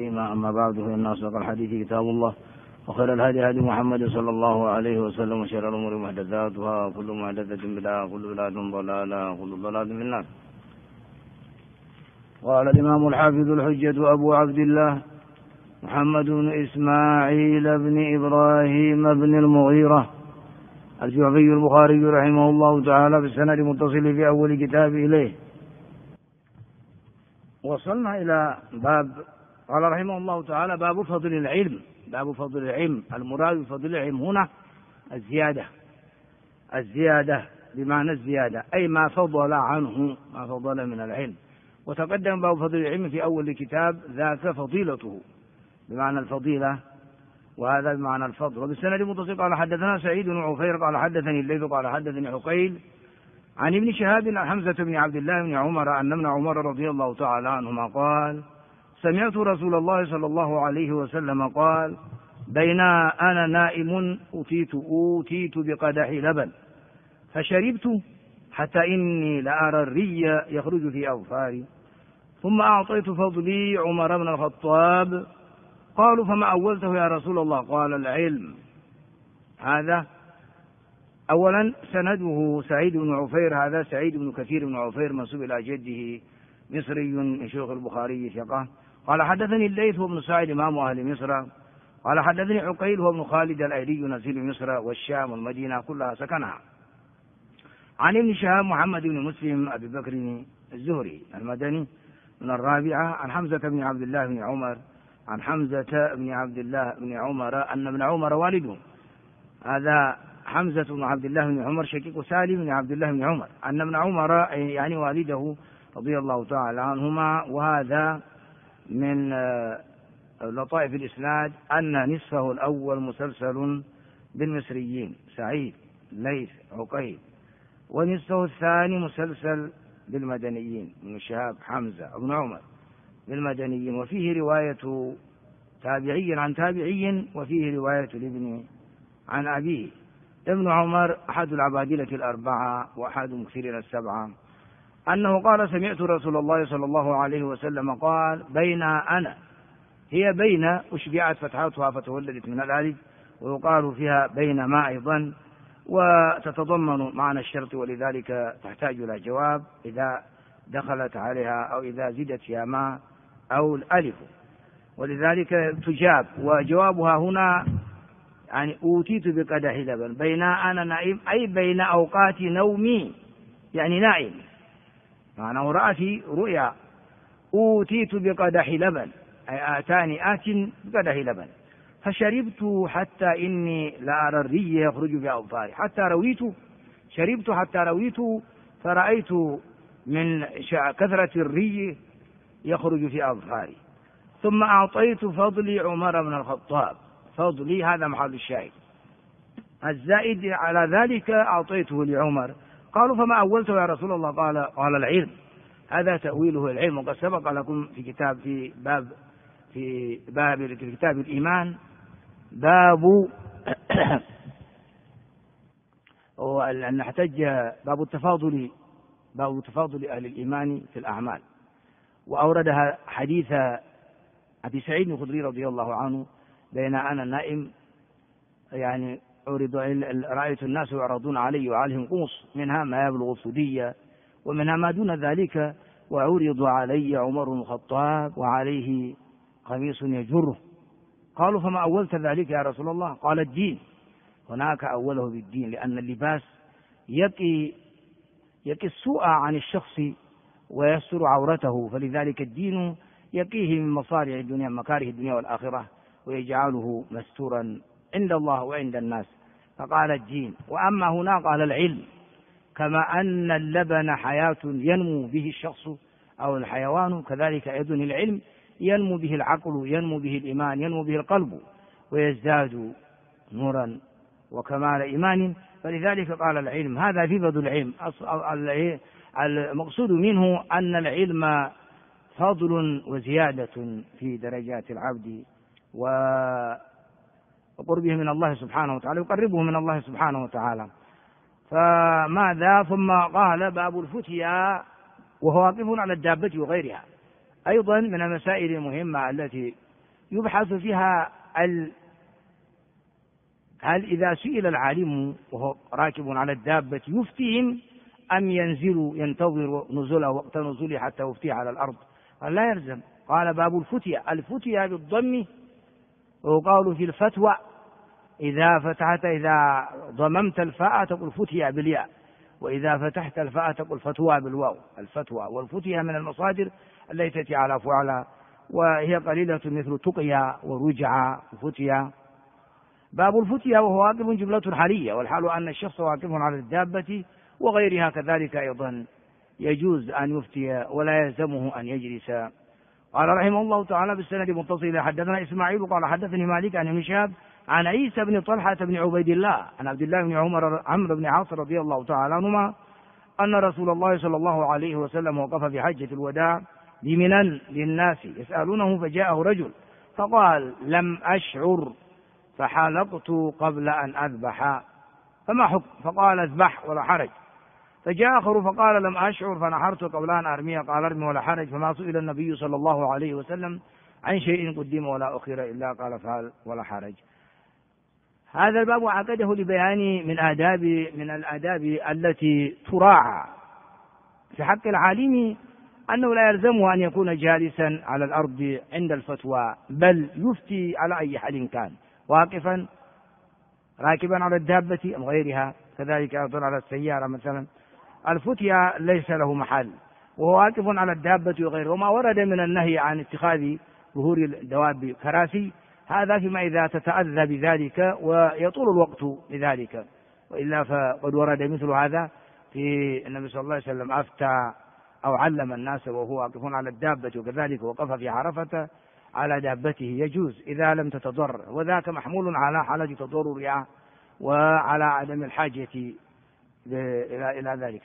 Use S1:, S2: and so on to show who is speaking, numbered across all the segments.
S1: أما بعد فإن أصدق الحديث كتاب الله وخير الهدي هدي محمد صلى الله عليه وسلم وشر الأمور محدثاتها وكل محدثة بدعة وكل بدعة ضلالة وكل ضلالة في النار. قال الإمام الحافظ الحجة أبو عبد الله محمد بن إسماعيل بن إبراهيم بن المغيرة الجعفي البخاري رحمه الله تعالى بالسند المتصل في أول كتاب إليه. وصلنا إلى باب قال رحمه الله تعالى باب فضل العلم. باب فضل العلم، المراد بفضل العلم هنا الزيادة بمعنى الزيادة، أي ما فضل عنه، ما فضل من العلم. وتقدم باب فضل العلم في أول الكتاب ذاك فضيلته بمعنى الفضيلة، وهذا بمعنى الفضل. وبالسند المتصل قال حدثنا سعيد بن عفير قال حدثني الليث قال حدثني عقيل عن ابن شهاب عن حمزة بن عبد الله بن عمر أن ابن عمر رضي الله تعالى عنهما قال سمعت رسول الله صلى الله عليه وسلم قال بينا أنا نائم أوتيت بقدح لبن فشربت حتى إني لأرى الري يخرج في أظفاري ثم أعطيت فضلي عمر بن الخطاب. قالوا فما أولته يا رسول الله؟ قال العلم. هذا أولا سنده سعيد بن عفير، هذا سعيد بن كثير بن عفير منسوب إلى جده مصري من شيوخ البخاري ثقة. قال حدثني الليث وابن سعيد إمام أهل مصر قال حدثني عقيل وابن خالد الأيلي نزيل مصر والشام والمدينة كلها سكنها. عن ابن شهاب محمد بن مسلم أبي بكر الزهري المدني من الرابعة عن حمزة بن عبد الله بن عمر عن حمزة بن عبد الله بن عمر أن ابن عمر والده، هذا حمزة بن عبد الله بن عمر شقيق سالم بن عبد الله بن عمر، أن ابن عمر يعني والده رضي الله تعالى عنهما. وهذا من لطائف الإسناد أن نصفه الأول مسلسل بالمصريين سعيد ليث عقيل، ونصفه الثاني مسلسل بالمدنيين من شهاب حمزة بن عمر بالمدنيين، وفيه رواية تابعي عن تابعي، وفيه رواية لابن عن أبيه. ابن عمر أحد العبادلة الأربعة وأحد مكثرين السبعة، أنه قال سمعت رسول الله صلى الله عليه وسلم قال بين أنا، هي بين أشبعت فتحاتها فتولدت من الألف، ويقال فيها بين ما أيضا، وتتضمن معنى الشرط، ولذلك تحتاج إلى جواب إذا دخلت عليها أو إذا زدت فيها ما أو الألف، ولذلك تجاب. وجوابها هنا يعني أوتيت بقدح لبن بين أنا نائم، أي بين أوقات نومي، يعني نائم، معناه رأتي رؤيا. أوتيت بقدح لبن أي آتاني آت بقدح لبن فشربت حتى إني لأرى الري يخرج في أظفاري، حتى رويت، شربت حتى رويت فرأيت من كثرة الري يخرج في أظفاري. ثم أعطيت فضلي عمر بن الخطاب، فضلي هذا محل الشاهد، الزائد على ذلك أعطيته لعمر. قالوا فما أولته يا رسول الله؟ قال العلم. هذا تأويله العلم، وقد سبق لكم في كتاب الإيمان باب أن نحتج باب تفاضل أهل الإيمان في الأعمال. وأوردها حديث أبي سعيد الخدري رضي الله عنه بين أنا نائم، يعني رأيت الناس يعرضون علي وعليهم قوس منها ما يبلغ الثدي ومنها ما دون ذلك، وعرض علي عمر بن الخطاب وعليه قميص يجره. قالوا فما أولت ذلك يا رسول الله؟ قال الدين. هناك أوله بالدين، لأن اللباس يقي السوء عن الشخص ويستر عورته، فلذلك الدين يقيه من مصارع الدنيا مكاره الدنيا والآخرة ويجعله مستورا عند الله وعند الناس، فقال الدين. وأما هنا قال العلم، كما أن اللبن حياة ينمو به الشخص أو الحيوان، كذلك أيضا العلم ينمو به العقل، ينمو به الإيمان، ينمو به القلب ويزداد نورا وكمال إيمان. فلذلك قال العلم. هذا في فضل العلم. المقصود منه أن العلم فضل وزيادة في درجات العبد وقربه من الله سبحانه وتعالى، يقربه من الله سبحانه وتعالى. فماذا؟ ثم قال باب الفتيا، وهو واقف على الدابة وغيرها، أيضا من المسائل المهمة التي يبحث فيها هل إذا سئل العالم وهو راكب على الدابة يفتيهم أم ينزل ينتظر نزوله وقت نزوله حتى يفتي على الأرض؟ قال لا يلزم. قال باب الفتية، الفتية بالضم، وقالوا في الفتوى إذا ضممت الفاء تقول فتية بالياء، وإذا فتحت الفاء تقول فتوى بالواو. الفتوى والفتية من المصادر التي تأتي على فعلى، وهي قليلة مثل تقيا ورجع وفتيا. باب الفتية وهو واقف جملة حالية، والحال أن الشخص واقف على الدابة وغيرها كذلك أيضا يجوز أن يفتي ولا يلزمه أن يجلس. قال رحمه الله تعالى بالسند متصل حدثنا إسماعيل قال حدثني مالك عن ابن شهاب عن عيسى بن طلحة بن عبيد الله عن عبد الله بن عمرو بن عاص رضي الله تعالى عنهما أن رسول الله صلى الله عليه وسلم وقف في حجة الوداع بمنى للناس يسألونه، فجاءه رجل فقال لم أشعر فحلقت قبل أن أذبح فما حكم؟ فقال اذبح ولا حرج. فجاء آخر فقال لم أشعر فنحرت قبل أن أرمي، قال ارمي ولا حرج. فما سئل النبي صلى الله عليه وسلم عن شيء قدم ولا أخر إلا قال فعل ولا حرج. هذا الباب عقده لبيان من الآداب التي تراعى في حق العالم، أنه لا يلزمه أن يكون جالسا على الأرض عند الفتوى، بل يفتي على أي حال كان، واقفا راكبا على الدابة أم غيرها، كذلك أيضا على السيارة مثلا. الفتية ليس له محل وهو واقف على الدابة وغيره. وما ورد من النهي عن اتخاذ ظهور الدواب كراسي هذا فيما إذا تتأذى بذلك ويطول الوقت لذلك، وإلا فقد ورد مثل هذا في النبي صلى الله عليه وسلم أفتى أو علم الناس وهو واقف على الدابة، وكذلك وقف في عرفة على دابته يجوز إذا لم تتضرر، وذاك محمول على حالة تضررها وعلى عدم الحاجة إلى ذلك.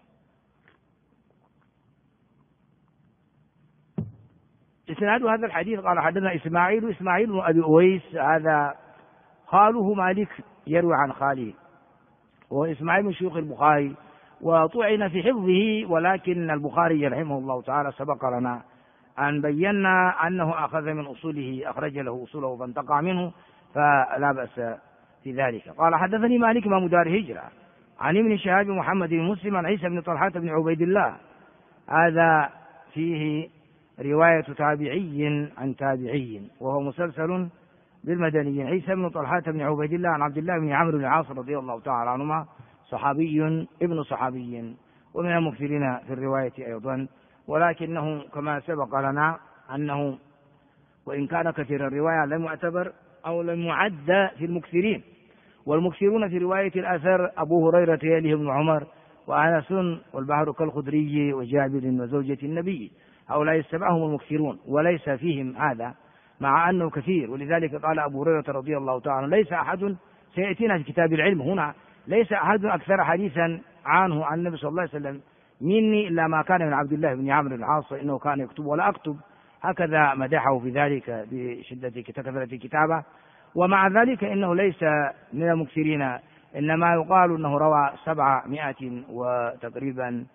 S1: إسناد هذا الحديث قال حدثنا إسماعيل بن أبي أويس، هذا خاله مالك يروي عن خاله، وإسماعيل من شيوخ البخاري وطعن في حفظه، ولكن البخاري رحمه الله تعالى سبق لنا أن بينا أنه أخذ من أصوله، أخرج له أصوله فانتقع منه، فلا بأس في ذلك. قال حدثني مالك إمام دار هجرة عن ابن شهاب محمد بن مسلم عن عيسى بن طلحة بن عبيد الله، هذا فيه رواية تابعي عن تابعي وهو مسلسل بالمدني. عيسى بن طلحة بن عبيد الله عن عبد الله بن عمرو بن العاص رضي الله تعالى عنهما، صحابي ابن صحابي ومن المكثرين في الرواية أيضا، ولكنه كما سبق لنا أنه وإن كان كثير الرواية لم يعتبر أو لم يعد في المكثرين، والمكثرون في رواية الأثر أبو هريرة يليه ابن عمر وأنس والبحر كالخدري وجابر وزوجة النبي، هؤلاء السبعة هم المكثرون وليس فيهم هذا مع أنه كثير. ولذلك قال أبو هريرة رضي الله تعالى ليس أحد، سيأتينا في كتاب العلم هنا، ليس أحد أكثر حديثا عنه عن النبي صلى الله عليه وسلم مني إلا ما كان من عبد الله بن عمرو العاص، إنه كان يكتب ولا أكتب، هكذا مدحه في ذلك بشدة كثرة كتابه. ومع ذلك إنه ليس من المكثرين، إنما يقال أنه روى 700 وتقريبا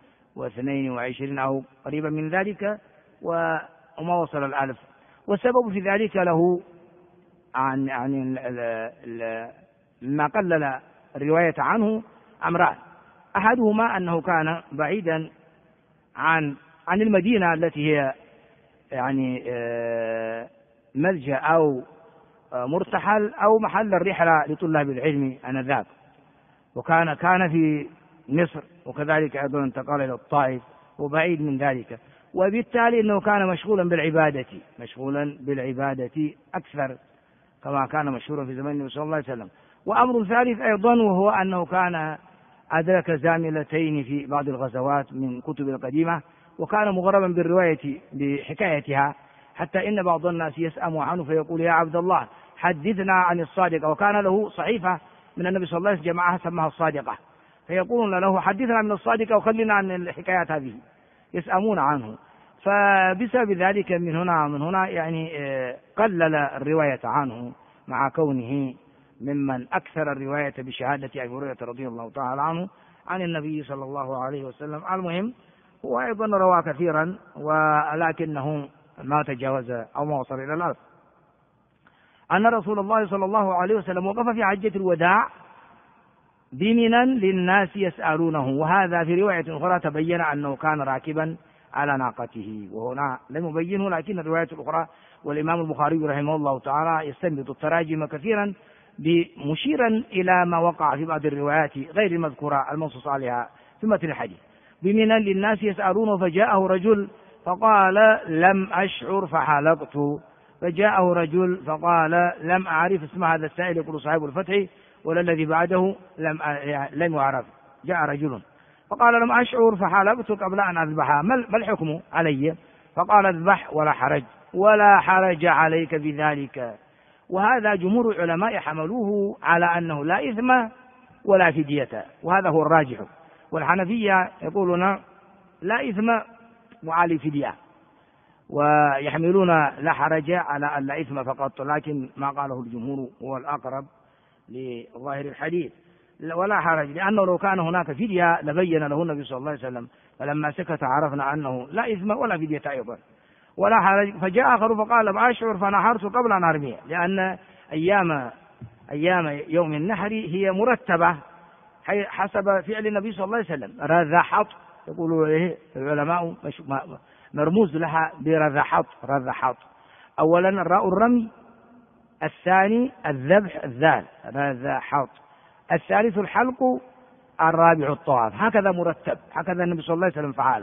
S1: 22 أو قريبا من ذلك وما وصل 1000. والسبب في ذلك له عن ما قلل الرواية عنه أمران، أحدهما أنه كان بعيدا عن المدينة التي هي يعني ملجأ أو مرتحل أو محل الرحلة لطلاب العلم آنذاك، وكان في مصر، وكذلك أيضا انتقل إلى الطائف وبعيد من ذلك، وبالتالي أنه كان مشغولا بالعبادة أكثر كما كان مشهورا في زمن النبي صلى الله عليه وسلم. وأمر ثالث أيضا وهو أنه كان أدرك زاملتين في بعض الغزوات من كتب القديمة، وكان مغرما بالرواية بحكايتها، حتى إن بعض الناس يسأم عنه فيقول يا عبد الله حدثنا عن الصادقة، وكان له صحيفة من النبي صلى الله عليه وسلم جماعة سماها الصادقة، فيقولون له حدثنا من الصادقة وخلنا عن الحكايات هذه، يسأمون عنه. فبسبب ذلك من هنا يعني قلل الرواية عنه، مع كونه ممن أكثر الرواية بشهادة أبي هريرة رضي الله تعالى عنه عن النبي صلى الله عليه وسلم. المهم هو أيضا روى كثيرا ولكنه ما تجاوز أو ما وصل إلى 1000. أن رسول الله صلى الله عليه وسلم وقف في حجة الوداع بمنى للناس يسألونه، وهذا في رواية أخرى تبين أنه كان راكبا على ناقته، وهنا لم يبينه، لكن الرواية الأخرى والإمام البخاري رحمه الله تعالى يستنبط التراجم كثيرا مشيرا إلى ما وقع في بعض الروايات غير المذكورة المنصوص عليها في متن الحديث. بمنى للناس يسألونه فجاءه رجل فقال لم أشعر فحلقت، فجاءه رجل فقال لم أعرف اسم هذا السائل، يقول صاحب الفتح، ولا الذي بعده لم يعرف. جاء رجل فقال لم أشعر فحلقت قبل أن أذبحها، ما الحكم علي؟ فقال اذبح ولا حرج، ولا حرج عليك بذلك. وهذا جمهور العلماء حملوه على أنه لا إثم ولا فدية، وهذا هو الراجح. والحنفية يقولون لا إثم وعلي فدية، ويحملون لا حرج على أن لا إثم فقط، لكن ما قاله الجمهور هو الأقرب لظاهر الحديث، ولا حرج، لأنه لو كان هناك فدية لبين له النبي صلى الله عليه وسلم، فلما سكت عرفنا أنه لا إثم ولا فدية أيضا ولا حرج. فجاء آخر فقال لم أشعر فنحرت قبل أن أرميه، لأن أيام يوم النحر هي مرتبة حسب فعل النبي صلى الله عليه وسلم. رذحط يقولوا إيه العلماء مرموز لها برذحط، رذحط أولا الراء الرمي، الثاني الذبح الذال رذحط، الثالث الحلق، الرابع الطواف، هكذا مرتب، هكذا النبي صلى الله عليه وسلم فعله.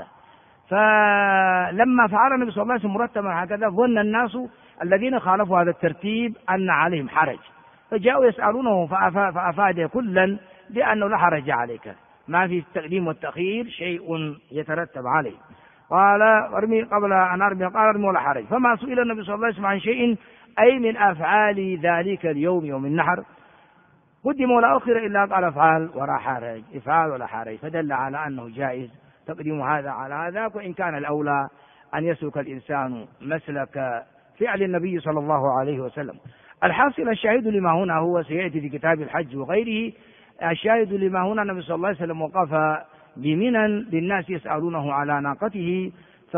S1: فلما فعل النبي صلى الله عليه وسلم مرتبا هكذا ظن الناس الذين خالفوا هذا الترتيب أن عليهم حرج، فجاءوا يسألونه فأفاد كلا بأنه لا حرج عليك، ما في التقديم والتأخير شيء يترتب عليه. قال ارمي قبل أن أرمي، قال ارمي ولا حرج. فما سئل النبي صلى الله عليه وسلم عن شيء أي من أفعال ذلك اليوم يوم النحر قدم ولا أخر إلا قال افعل ولا حرج، افعل ولا حرج، فدل على أنه جائز تقديم هذا على هذا، وإن كان الأولى أن يسلك الإنسان مسلك فعل النبي صلى الله عليه وسلم. الحاصل الشاهد لما هنا هو سيأتي في كتاب الحج وغيره، الشاهد لما هنا النبي صلى الله عليه وسلم وقف بمنى للناس يسألونه على ناقته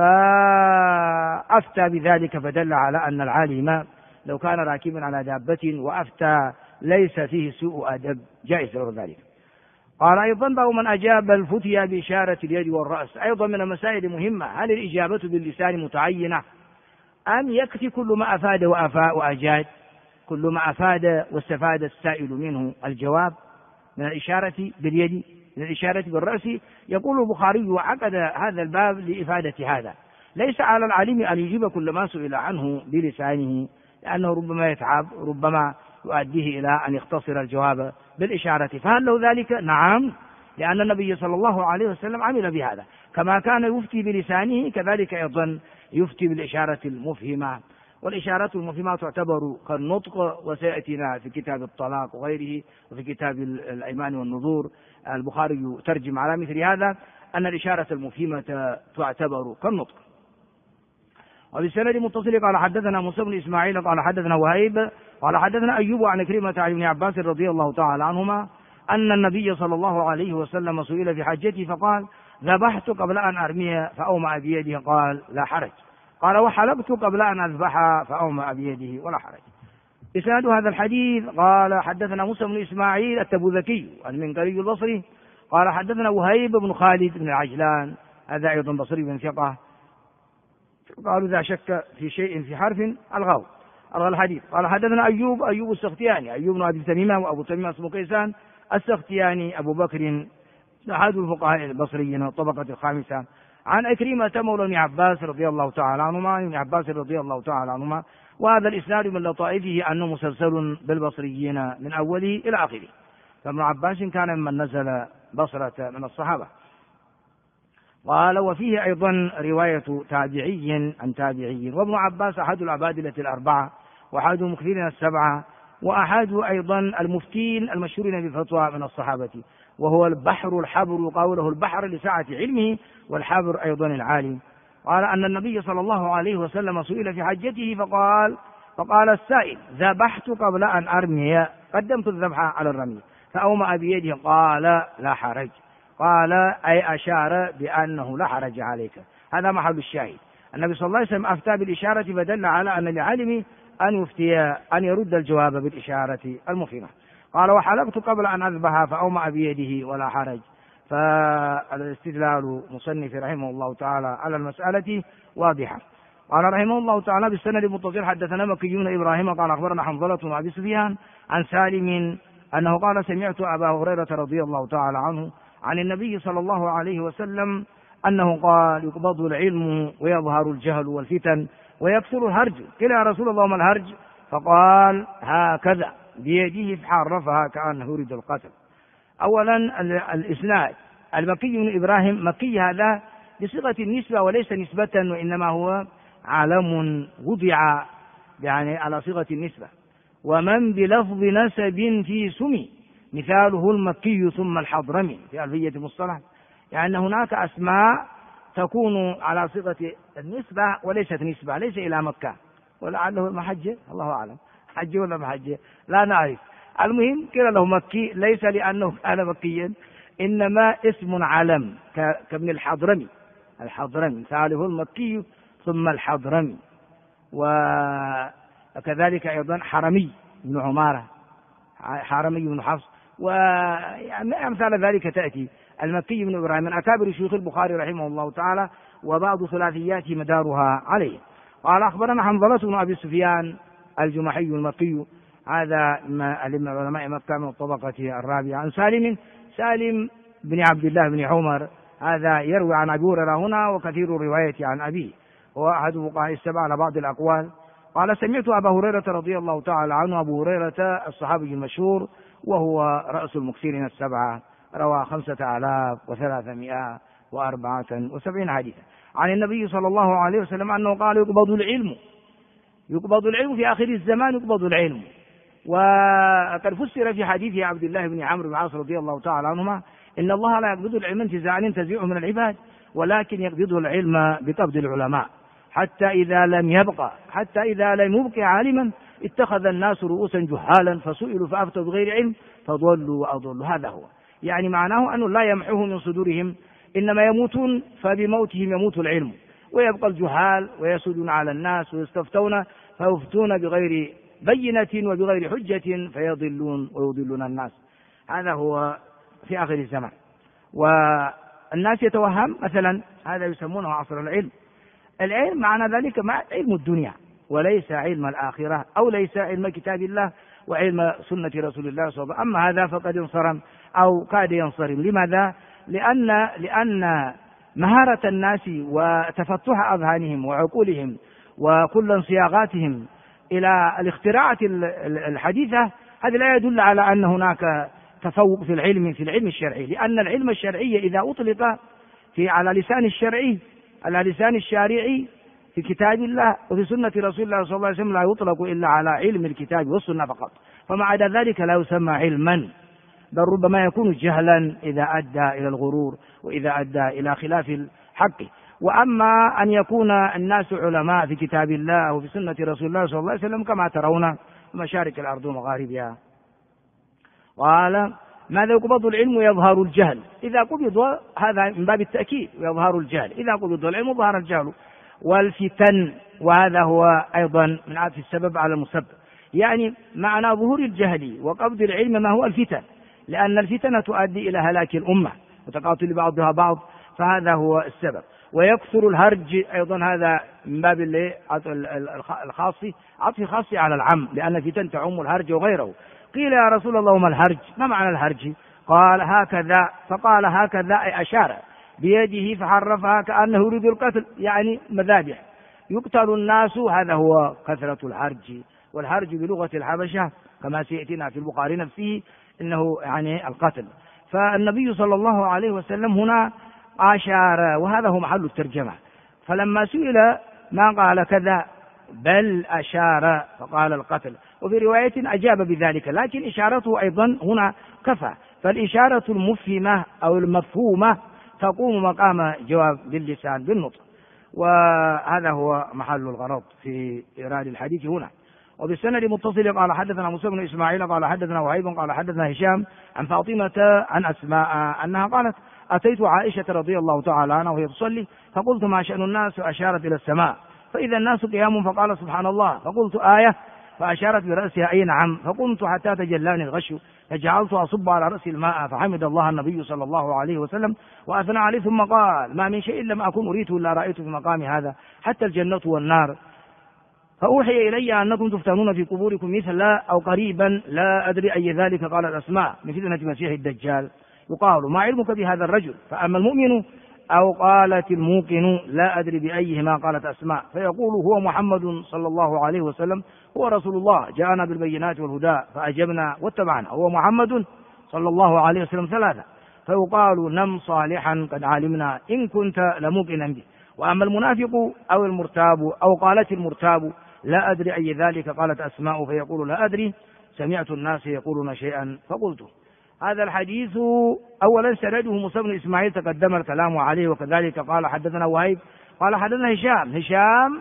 S1: فأفتى بذلك، فدل على أن العالم لو كان راكبا على دابة وأفتى ليس فيه سوء أدب، جائز له ذلك. قال أيضا باب من أجاب الفتيا بإشارة اليد والرأس، أيضا من المسائل المهمة، هل الإجابة باللسان متعينة أم يكفي كل ما أفاد وأجاد؟ كل ما أفاد واستفاد السائل منه الجواب من الإشارة باليد، من الإشارة بالرأس. يقول البخاري وعقد هذا الباب لإفادة هذا، ليس على العالم أن يجيب كل ما سئل عنه بلسانه، لأنه ربما يتعب، ربما يؤديه إلى أن يختصر الجواب بالإشارة. فهل له ذلك؟ نعم، لأن النبي صلى الله عليه وسلم عمل بهذا، كما كان يفتي بلسانه كذلك أيضا يفتي بالإشارة المفهمة، والإشارات المفهمة تعتبر كالنطق، وسيأتينا في كتاب الطلاق وغيره وفي كتاب الأيمان والنذور. البخاري ترجم على مثل هذا أن الإشارة المفهمة تعتبر كالنطق. وبالسند متصل قال حدثنا موسى بن إسماعيل قال حدثنا وهيب قال حدثنا أيوب عن كريمة عن ابن عباس رضي الله تعالى عنهما أن النبي صلى الله عليه وسلم سئل في حجته فقال ذبحت قبل أن أرميه فأومأ بيده، قال لا حرج. قال وحلبت قبل أن أذبحها فأومأ بيده ولا حرج. إسناد هذا الحديث قال حدثنا موسى بن إسماعيل التبوذكي المنقري البصري قال حدثنا وهيب بن خالد بن العجلان، هذا أيضا بصري بن ثقة، قالوا إذا شك في شيء في حرف ألغاه الحديث. قال حدثنا أيوب السختياني، أيوب بن أبي تميمة، وأبو تميمة اسمه كيسان السختياني أبو بكر أحد الفقهاء البصريين الطبقة الخامسة، عن أكرمة مولى ابن عباس رضي الله تعالى عنهما، ابن عباس رضي الله تعالى عنهما. وهذا الإسناد من لطائفه أنه مسلسل بالبصريين من أوله إلى آخره، فابن عباس كان ممن نزل بصرة من الصحابة. قال وفيه أيضا رواية تابعي عن تابعي، وابن عباس أحد العبادلة الأربعة وأحد المكثرين السبعة وأحد أيضا المفتين المشهورين بالفتوى من الصحابة، وهو البحر الحبر، قوله البحر لسعة علمه، والحبر أيضا العالم. قال أن النبي صلى الله عليه وسلم سئل في حجته فقال السائل ذبحت قبل أن أرمي، قدمت الذبح على الرمي، فأومأ بيده قال لا حرج، قال أي أشار بأنه لا حرج عليك. هذا محل الشاهد، النبي صلى الله عليه وسلم أفتى بالإشارة، فدل على أن العالم أن يرد الجواب بالإشارة المفهمة. قال وحلبت قبل أن أذبح فأومأ بيده ولا حرج. فالاستدلال مصنف رحمه الله تعالى على المسألة واضحة. قال رحمه الله تعالى بالسند المتصل حدثنا مكي بن إبراهيم قال أخبرنا حنظلة بن أبي سفيان عن سالم أنه قال سمعت أبا هريرة رضي الله تعالى عنه عن النبي صلى الله عليه وسلم أنه قال يقبض العلم ويظهر الجهل والفتن ويكثر الهرج. قيل يا رسول الله ما الهرج؟ فقال هكذا بيده فحرفها كأنه يريد القتل. أولا الإسناد المكي بن إبراهيم مكي هذا بصيغة النسبة وليس نسبة، وإنما هو علم وضع يعني على صيغة النسبة. ومن بلفظ نسب في سمي مثاله المكي ثم الحضرمي في ألفية المصطلح، يعني هناك أسماء تكون على صيغة النسبة وليست نسبة، ليس إلى مكة ولعله محجة، الله أعلم حجة ولا محجة لا نعرف. المهم قيل له مكي ليس لأنه كان مكيا، إنما اسم علم كابن الحضرمي، الحضرمي مثاله المكي ثم الحضرمي. وكذلك أيضا حرمي بن عمارة، حرمي بن حفص، وأمثال ذلك تأتي. المكي بن إبراهيم من أكابر شيوخ البخاري رحمه الله تعالى، وبعض ثلاثياته مدارها عليه. قال أخبرنا حنظلة بن أبي سفيان الجمحي المكي، هذا من علماء مكة من الطبقة الرابعة. عن سالم بن عبد الله بن عمر، هذا يروي عن أبي هريرة هنا وكثير الرواية عن أبيه، هو أحد فقهاء السبعة على بعض الأقوال. قال سمعت أبا هريرة رضي الله تعالى عنه، أبو هريرة الصحابي المشهور وهو رأس المكثرين السبعة، روى 5374 حديثا عن النبي صلى الله عليه وسلم أنه قال يقبض العلم في آخر الزمان، يقبض العلم. وقد فسر في حديث عبد الله بن عمرو بن العاص رضي الله تعالى عنهما إن الله لا يقبض العلم انتزاعا ينتزعه من العباد، ولكن يقبضه العلم بقبض العلماء، حتى إذا لم يبق عالما اتخذ الناس رؤوسا جهالا فسئلوا فأفتوا بغير علم فضلوا وأضلوا. هذا هو يعني معناه أنه لا يمحوه من صدورهم، إنما يموتون فبموتهم يموت العلم، ويبقى الجهال ويسودون على الناس ويستفتون فيفتون بغير بينة وبغير حجة فيضلون ويضلون الناس. هذا هو في آخر الزمان. والناس يتوهم مثلا هذا يسمونه عصر العلم معنى ذلك مع علم الدنيا وليس علم الآخرة، أو ليس علم كتاب الله وعلم سنة رسول الله صلى الله عليه وسلم. أما هذا فقد انصرم أو كاد ينصرم. لماذا؟ لأن مهارة الناس وتفتح أذهانهم وعقولهم وكل انصياغاتهم إلى الاختراعات الحديثة، هذا لا يدل على أن هناك تفوق في العلم الشرعي، لأن العلم الشرعي إذا أطلق على لسان الشارعي في كتاب الله وفي سنة رسول الله صلى الله عليه وسلم لا يطلق إلا على علم الكتاب والسنة فقط، فما عدا ذلك لا يسمى علما، بل ربما يكون جهلا إذا أدى إلى الغرور وإذا أدى إلى خلاف الحق. وأما أن يكون الناس علماء في كتاب الله وفي سنة رسول الله صلى الله عليه وسلم كما ترون مشارق الأرض ومغاربها. قال ماذا يقبض العلم ويظهر الجهل؟ إذا قبض هذا من باب التأكيد، ويظهر الجهل إذا قبض العلم ظهر الجهل والفتن، وهذا هو أيضا من عطف السبب على المسبب، يعني معنى ظهور الجهل وقبض العلم ما هو الفتن، لأن الفتنة تؤدي إلى هلاك الأمة وتقاتل بعضها بعض، فهذا هو السبب. ويكثر الهرج أيضا، هذا من باب عطف خاص على العم، لأن الفتن تعم الهرج وغيره. قيل يا رسول الله ما الهرج؟ ما معنى الهرج؟ قال هكذا، فقال هكذا أي أشار بيده فحرفها كأنه يريد القتل، يعني مذابح يقتل الناس، هذا هو كثرة الهرج. والهرج بلغة الحبشة كما سيأتينا في البخاري نفسه إنه يعني القتل. فالنبي صلى الله عليه وسلم هنا أشار، وهذا هو محل الترجمة، فلما سئل ما قال كذا بل أشار فقال القتل، وفي رواية أجاب بذلك، لكن إشارته أيضا هنا كفى، فالإشارة المفهمة أو المفهومة تقوم مقام جواب باللسان بالنطق، وهذا هو محل الغرض في إيراد الحديث هنا. وبالسند متصل قال حدثنا موسى بن إسماعيل قال حدثنا وهيب قال حدثنا هشام عن فاطمة عن أسماء أنها قالت أتيت عائشة رضي الله تعالى عنها وهي تصلي فقلت ما شأن الناس؟ أشارت إلى السماء فإذا الناس قيام فقال سبحان الله، فقلت آية فأشارت برأسها أي نعم. فقمت حتى تجلاني الغش فجعلت أصب على رأسي الماء، فحمد الله النبي صلى الله عليه وسلم وأثنى عليه ثم قال: ما من شيء لم أكن أريته إلا رأيته في مقام هذا حتى الجنة والنار. فأوحي إلي أنكم تفتنون في قبوركم مثل أو قريبا لا أدري أي ذلك. قال الأسماء: من فتنة مسيح الدجال. يقال: ما علمك بهذا الرجل؟ فأما المؤمن أو قالت الموقن لا أدري بأيهما. قالت أسماء: فيقول: هو محمد صلى الله عليه وسلم، هو رسول الله جاءنا بالبينات والهدى فأجبنا واتبعنا، هو محمد صلى الله عليه وسلم ثلاثة. فيقال: نم صالحا قد علمنا إن كنت لموقنا به. وأما المنافق أو المرتاب أو قالت المرتاب لا أدري أي ذلك. قالت أسماء: فيقول: لا أدري، سمعت الناس يقولون شيئا فقلته. هذا الحديث أولا سنده موسى بن إسماعيل تقدم الكلام عليه، وكذلك قال حدثنا وهيب قال حدثنا هشام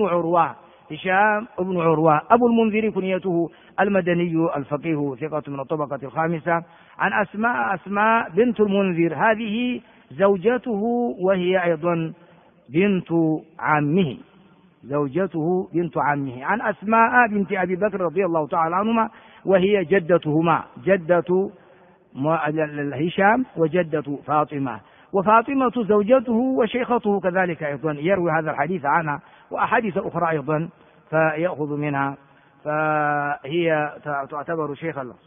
S1: ابن عروة أبو المنذر كنيته المدني الفقيه ثقة من الطبقة الخامسة. عن أسماء بنت المنذر، هذه زوجته وهي أيضا بنت عمه، زوجته بنت عمه. عن أسماء بنت أبي بكر رضي الله تعالى عنهما، وهي جدتهما، جدة هشام وجدة فاطمة، وفاطمة زوجته وشيخته كذلك أيضا يروي هذا الحديث عنها وأحاديث أخرى أيضا فيأخذ منها، فهي تعتبر شيخا له.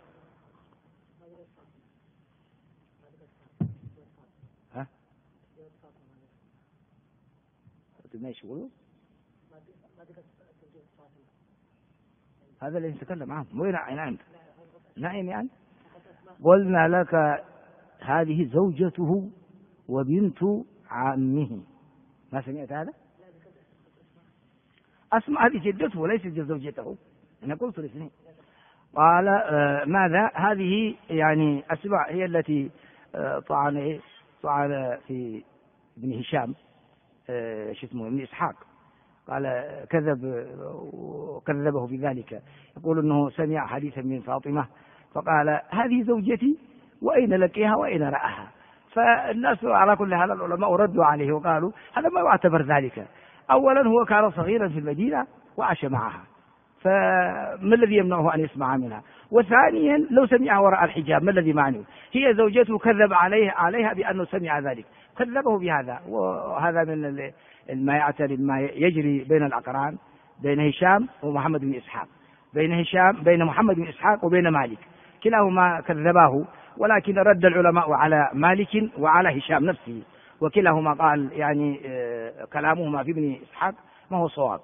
S1: هذا اللي نتكلم عنه. وين نعم يعني قلنا لك هذه زوجته وبنت عمه، ما سمعت هذا؟ أسمع، هذه جدته وليست زوجته، أنا قلت الاثنين. قال ماذا؟ هذه يعني أسمع هي التي طعن في ابن هشام اسمه ابن إسحاق، قال كذبه في ذلك، يقول أنه سمع حديثا من فاطمة فقال: هذه زوجتي وأين لقيها وأين رأها؟ فالناس على كل حال العلماء ردوا عليه وقالوا: هذا ما يعتبر ذلك. أولا هو كان صغيرا في المدينة وعاش معها، فما الذي يمنعه أن يسمع منها؟ وثانيا لو سمعها وراء الحجاب ما الذي معنيه؟ هي زوجته كذب عليها بأنه سمع ذلك، كذبه بهذا. وهذا من ما يعترض ما يجري بين الأقران، بين هشام ومحمد بن إسحاق، بين محمد بن إسحاق وبين مالك، كلاهما كذباه، ولكن رد العلماء على مالك وعلى هشام نفسه، وكلاهما قال يعني كلامهما في ابن إسحاق ما هو صواب.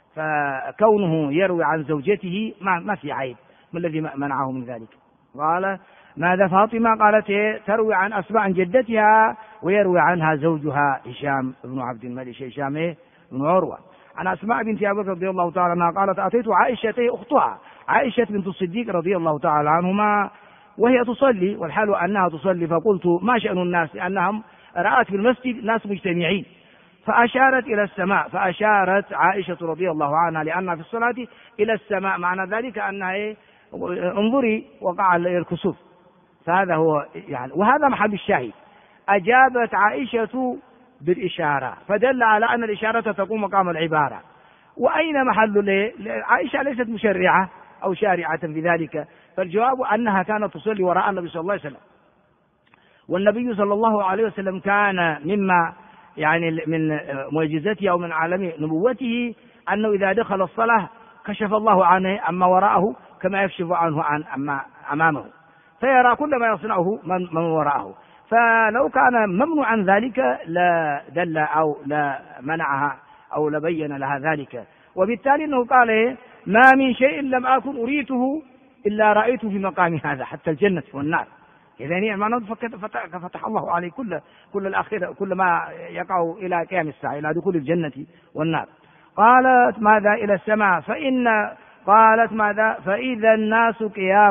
S1: فكونه يروي عن زوجته ما في عيب، ما الذي منعه من ذلك؟ قال: ماذا فاطمة؟ قالت: تروي عن أسماء عن جدتها ويروي عنها زوجها هشام بن عبد الملك، هشام بن عروة. عن أسماء بنت أبي بكر رضي الله تعالى عنها قالت: أتيت عائشة أختها عائشة بنت الصديق رضي الله تعالى عنهما وهي تصلي والحال أنها تصلي، فقلت: ما شأن الناس؟ لأنهم رأت في المسجد ناس مجتمعين، فأشارت إلى السماء، فأشارت عائشة رضي الله عنها لأنها في الصلاة إلى السماء، معنى ذلك أنها انظري وقع الكسوف. فهذا هو يعني، وهذا محل الشاهد. أجابت عائشة بالإشارة، فدل على أن الإشارة تقوم مقام العبارة. وأين محل عائشة ليست مشرعة أو شارعة في ذلك، فالجواب أنها كانت تصلي وراء النبي صلى الله عليه وسلم، والنبي صلى الله عليه وسلم كان مما يعني من معجزته أو من عالم نبوته أنه إذا دخل الصلاة كشف الله عنه أما وراءه كما يكشف عنه عن أمامه، فيرى كل ما يصنعه من وراءه. فلو كان ممنوعا ذلك لا دل أو لا منعها أو لبين لها ذلك. وبالتالي أنه قال: ما من شيء لم أكن أريته إلا رأيته في مقام هذا حتى الجنة والنار. إذن معنى فتح الله عليه كل الأخير، كل ما يقع إلى قيام الساعة، إلى دخول الجنة والنار. قالت: ماذا؟ إلى السماء. قالت: ماذا؟ فإذا الناس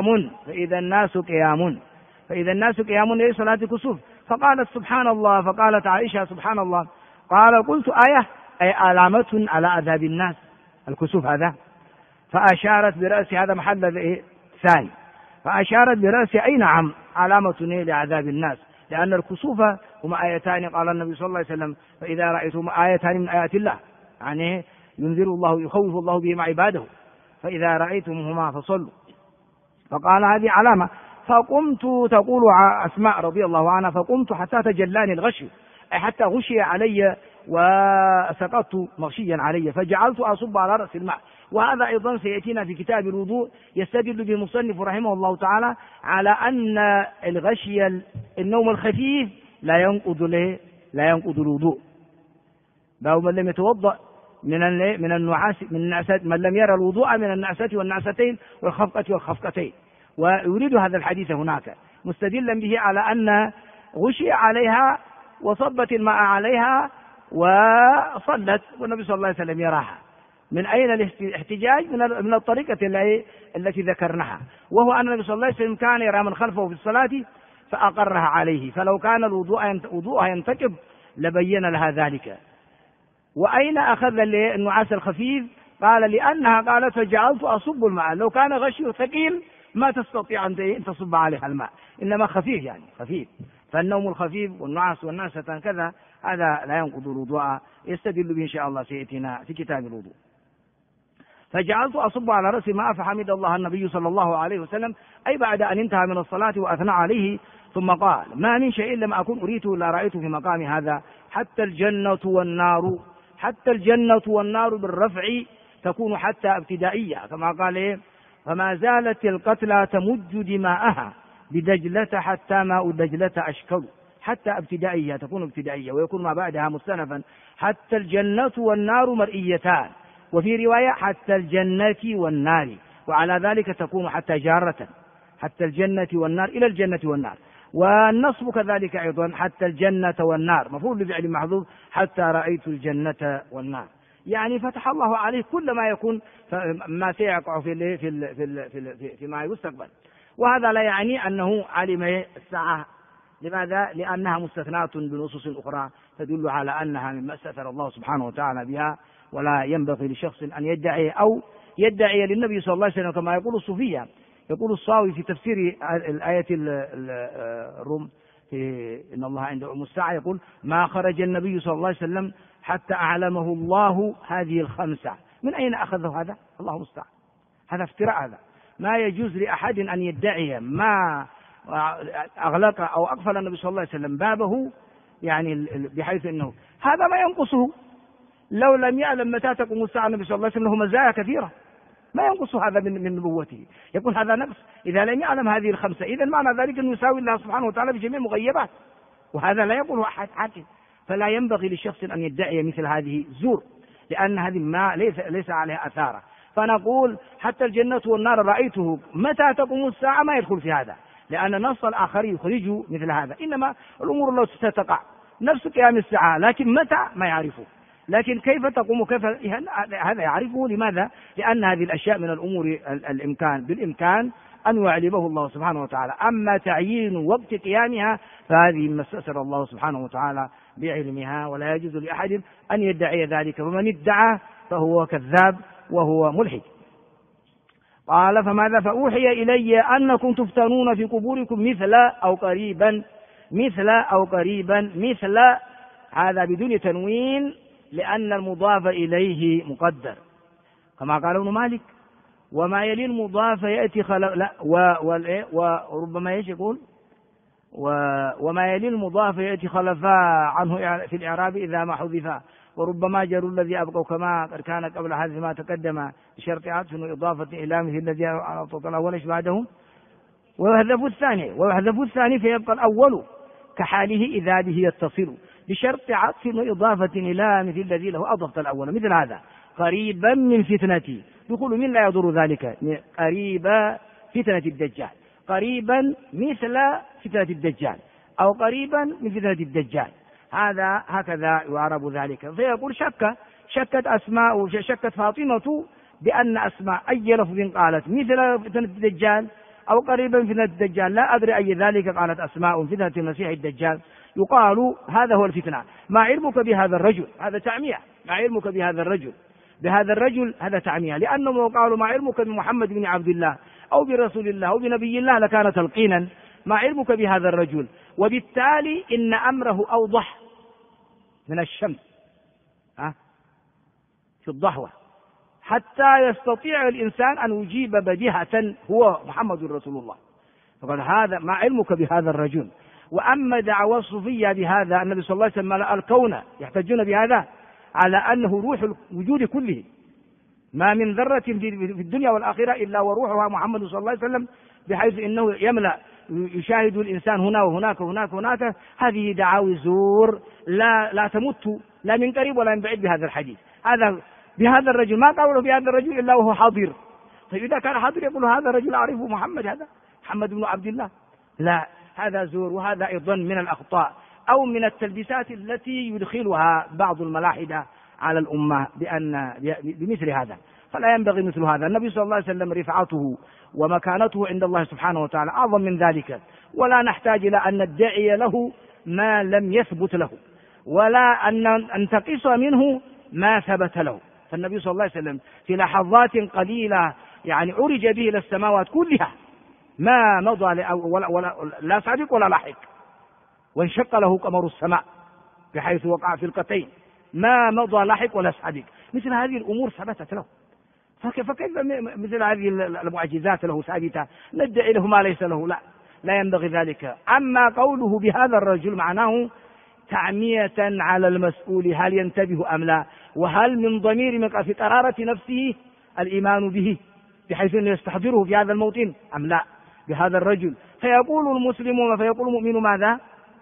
S1: قيام لصلاة الكسوف. فقالت: سبحان الله. فقالت عائشة: سبحان الله. قال: قلت: آية أي علامة على عذاب الناس الكسوف هذا. فأشارت برأس، هذا محل ثاني، فأشارت برأس أي نعم علامة لعذاب الناس، لأن الكسوف هما آيتان قال النبي صلى الله عليه وسلم: فإذا رأيتم آيتان من آيات الله، يعني ينذر الله يخوف الله بهما عباده. فإذا رأيتموهما فصلوا. فقال هذه علامة. فقمت، تقول أسماء رضي الله عنها، فقمت حتى تجلاني الغشي، أي حتى غشي علي وسقطت مغشيا علي، فجعلت أصب على رأس الماء. وهذا أيضا سيأتينا في كتاب الوضوء، يستدل به المصنف رحمه الله تعالى على أن الغشي النوم الخفيف لا ينقض الوضوء. باب من لم يتوضأ من النعاسات، من لم يرى الوضوء من النعسة والنعستين والخفقة والخفقتين. ويريد هذا الحديث هناك مستدلا به على أن غشي عليها وصبت الماء عليها وصلت والنبي صلى الله عليه وسلم يراها. من أين الاحتجاج؟ من الطريقة التي ذكرناها، وهو أن النبي صلى الله عليه وسلم كان يرى من خلفه في الصلاة فأقرها عليه، فلو كان وضوءها ينتقض لبين لها ذلك. وأين أخذ النعاس الخفيف؟ قال لأنها قالت فجعلت أصب الماء. لو كان غشي ثقيل ما تستطيع أن تصب عليها الماء، إنما خفيف، يعني خفيف. فالنوم الخفيف والنعاس والنعسة كذا هذا لا ينقض الوضوء، يستدل به إن شاء الله سيأتينا في كتاب الوضوء. فجعلت أصب على رأسي ماء فحمد الله النبي صلى الله عليه وسلم، أي بعد أن انتهى من الصلاة وأثنى عليه، ثم قال ما من شيء لم أكن أريته إلا رأيته في مقام هذا، حتى الجنة والنار. حتى الجنة والنار بالرفع تكون حتى ابتدائية، كما قال فما زالت القتلى تمج دماءها بدجلة حتى ماء دجلة أشكل. حتى ابتدائية تكون ابتدائية، ويكون ما بعدها مستنفا. حتى الجنة والنار مرئيتان، وفي رواية حتى الجنة والنار، وعلى ذلك تكون حتى جارة، حتى الجنة والنار إلى الجنة والنار. والنصب كذلك أيضا حتى الجنة والنار، مفعول بفعل محذوف حتى رأيت الجنة والنار، يعني فتح الله عليه كل ما يكون ما سيقع فيما يستقبل. وهذا لا يعني أنه علم الساعة. لماذا؟ لأنها مستثناة بنصوص أخرى تدل على أنها مما استأثر الله سبحانه وتعالى بها، ولا ينبغي لشخص أن يدعي أو يدعي للنبي صلى الله عليه وسلم كما يقول الصوفية. يقول الصاوي في تفسير الآية الروم في إن الله عنده علم الساعة، يقول ما خرج النبي صلى الله عليه وسلم حتى أعلمه الله هذه الخمسة. من أين أخذه هذا؟ الله المستعان، هذا افتراء. هذا ما يجوز لأحد أن يدعي ما أغلق أو أقفل النبي صلى الله عليه وسلم بابه، يعني بحيث أنه هذا ما ينقصه. لو لم يعلم متى تقوم الساعة النبي صلى الله عليه وسلم له مزايا كثيرة، ما ينقص هذا من نبوته، يكون هذا نقص إذا لم يعلم هذه الخمسة. إذن معنى ذلك أنه يساوي الله سبحانه وتعالى بجميع المغيبات، وهذا لا يقول أحد حاكم. فلا ينبغي لشخص أن يدعي مثل هذه زور، لأن هذه ما ليس عليها أثارة. فنقول حتى الجنة والنار رأيته، متى تقوم الساعة ما يدخل في هذا، لأن نص الآخر يخرج مثل هذا. إنما الأمور لو ستقع نفس قيام الساعة، لكن متى ما يعرفه، لكن كيف تقوم كيف هذا يعرفه. لماذا؟ لأن هذه الأشياء من الأمور بالإمكان أن يعلمه الله سبحانه وتعالى. أما تعيين وقت قيامها فهذه ما استأثر الله سبحانه وتعالى بعلمها، ولا يجوز لأحد أن يدعي ذلك، ومن ادعى فهو كذاب وهو ملحد. قال فماذا؟ فأوحي إلي أنكم تفتنون في قبوركم مثل أو قريبا. مثل أو قريبا، مثل هذا بدون تنوين، لأن المضاف إليه مقدر، كما قال ابن مالك وما يلي المضاف يأتي وربما يقول وما يلي المضاف يأتي خلفا عنه في الإعراب إذا ما حذفا، وربما جروا الذي أبقوا كما كان قبل هذا ما تقدم بشرط عطف وإضافة إلى مثل الذي أعطت الأول بعدهم، ويحذف الثاني فيبقى الأول كحاله إذا به يتصل بشرط عطف وإضافة إلى مثل الذي له أضفت الأول. مثل هذا قريبا من فتنتي، يقول من لا يضر ذلك، قريبا فتنة الدجال، قريبا مثل فتنة الدجال، أو قريبا من فتنة الدجال. هذا هكذا يعرب ذلك. فيقول شكت أسماء، شكت فاطمة بأن أسماء أي لفظ قالت مثل فتنة الدجال أو قريبا من فتنة الدجال، لا أدري أي ذلك قالت أسماء فتنة المسيح الدجال. يقال هذا هو الفتنة، ما علمك بهذا الرجل، هذا تعمية، ما علمك بهذا الرجل هذا تعمية، لأنهم قالوا ما علمك بمحمد بن عبد الله أو برسول الله أو بنبي الله لكان تلقينا، ما علمك بهذا الرجل. وبالتالي إن أمره أوضح من الشمس في الضحوة. حتى يستطيع الإنسان أن يجيب بديهة هو محمد رسول الله. فقال هذا ما علمك بهذا الرجل؟ وأما دعوى الصوفية بهذا النبي صلى الله عليه وسلم ملأ الكون، يحتجون بهذا على أنه روح الوجود كله، ما من ذرة في الدنيا والآخرة إلا وروحها محمد صلى الله عليه وسلم، بحيث إنه يملأ يشاهد الإنسان هنا وهناك وهناك وهناك. هذه دعاوي زور لا تمت لا من قريب ولا من بعيد بهذا الحديث. هذا بهذا الرجل ما قالوا بهذا الرجل إلا وهو حاضر. طيب إذا كان حاضر يقول هذا الرجل أعرفه محمد، هذا محمد بن عبد الله. لا، هذا زور، وهذا أيضا من الأخطاء أو من التلبيسات التي يدخلها بعض الملاحدة على الأمة بمثل هذا. فلا ينبغي مثل هذا. النبي صلى الله عليه وسلم رفعته ومكانته عند الله سبحانه وتعالى أعظم من ذلك، ولا نحتاج إلى أن ندعي له ما لم يثبت له، ولا أن تقيس منه ما ثبت له. فالنبي صلى الله عليه وسلم في لحظات قليلة يعني عرج به إلى السماوات كلها، ما مضى لا سابق ولا لاحق، وانشق له قمر السماء بحيث وقع في القتين، ما مضى لاحق ولا سابق. مثل هذه الأمور ثبتت له، فكيف مثل هذه المعجزات له ثابتة ندعي له ما ليس له؟ لا ينبغي ذلك. أما قوله بهذا الرجل معناه تعمية على المسؤول هل ينتبه أم لا، وهل من ضمير في قرارة نفسه الإيمان به بحيث أنه يستحضره في هذا الموطن أم لا بهذا الرجل. فيقول المسلمون فيقول المؤمن ماذا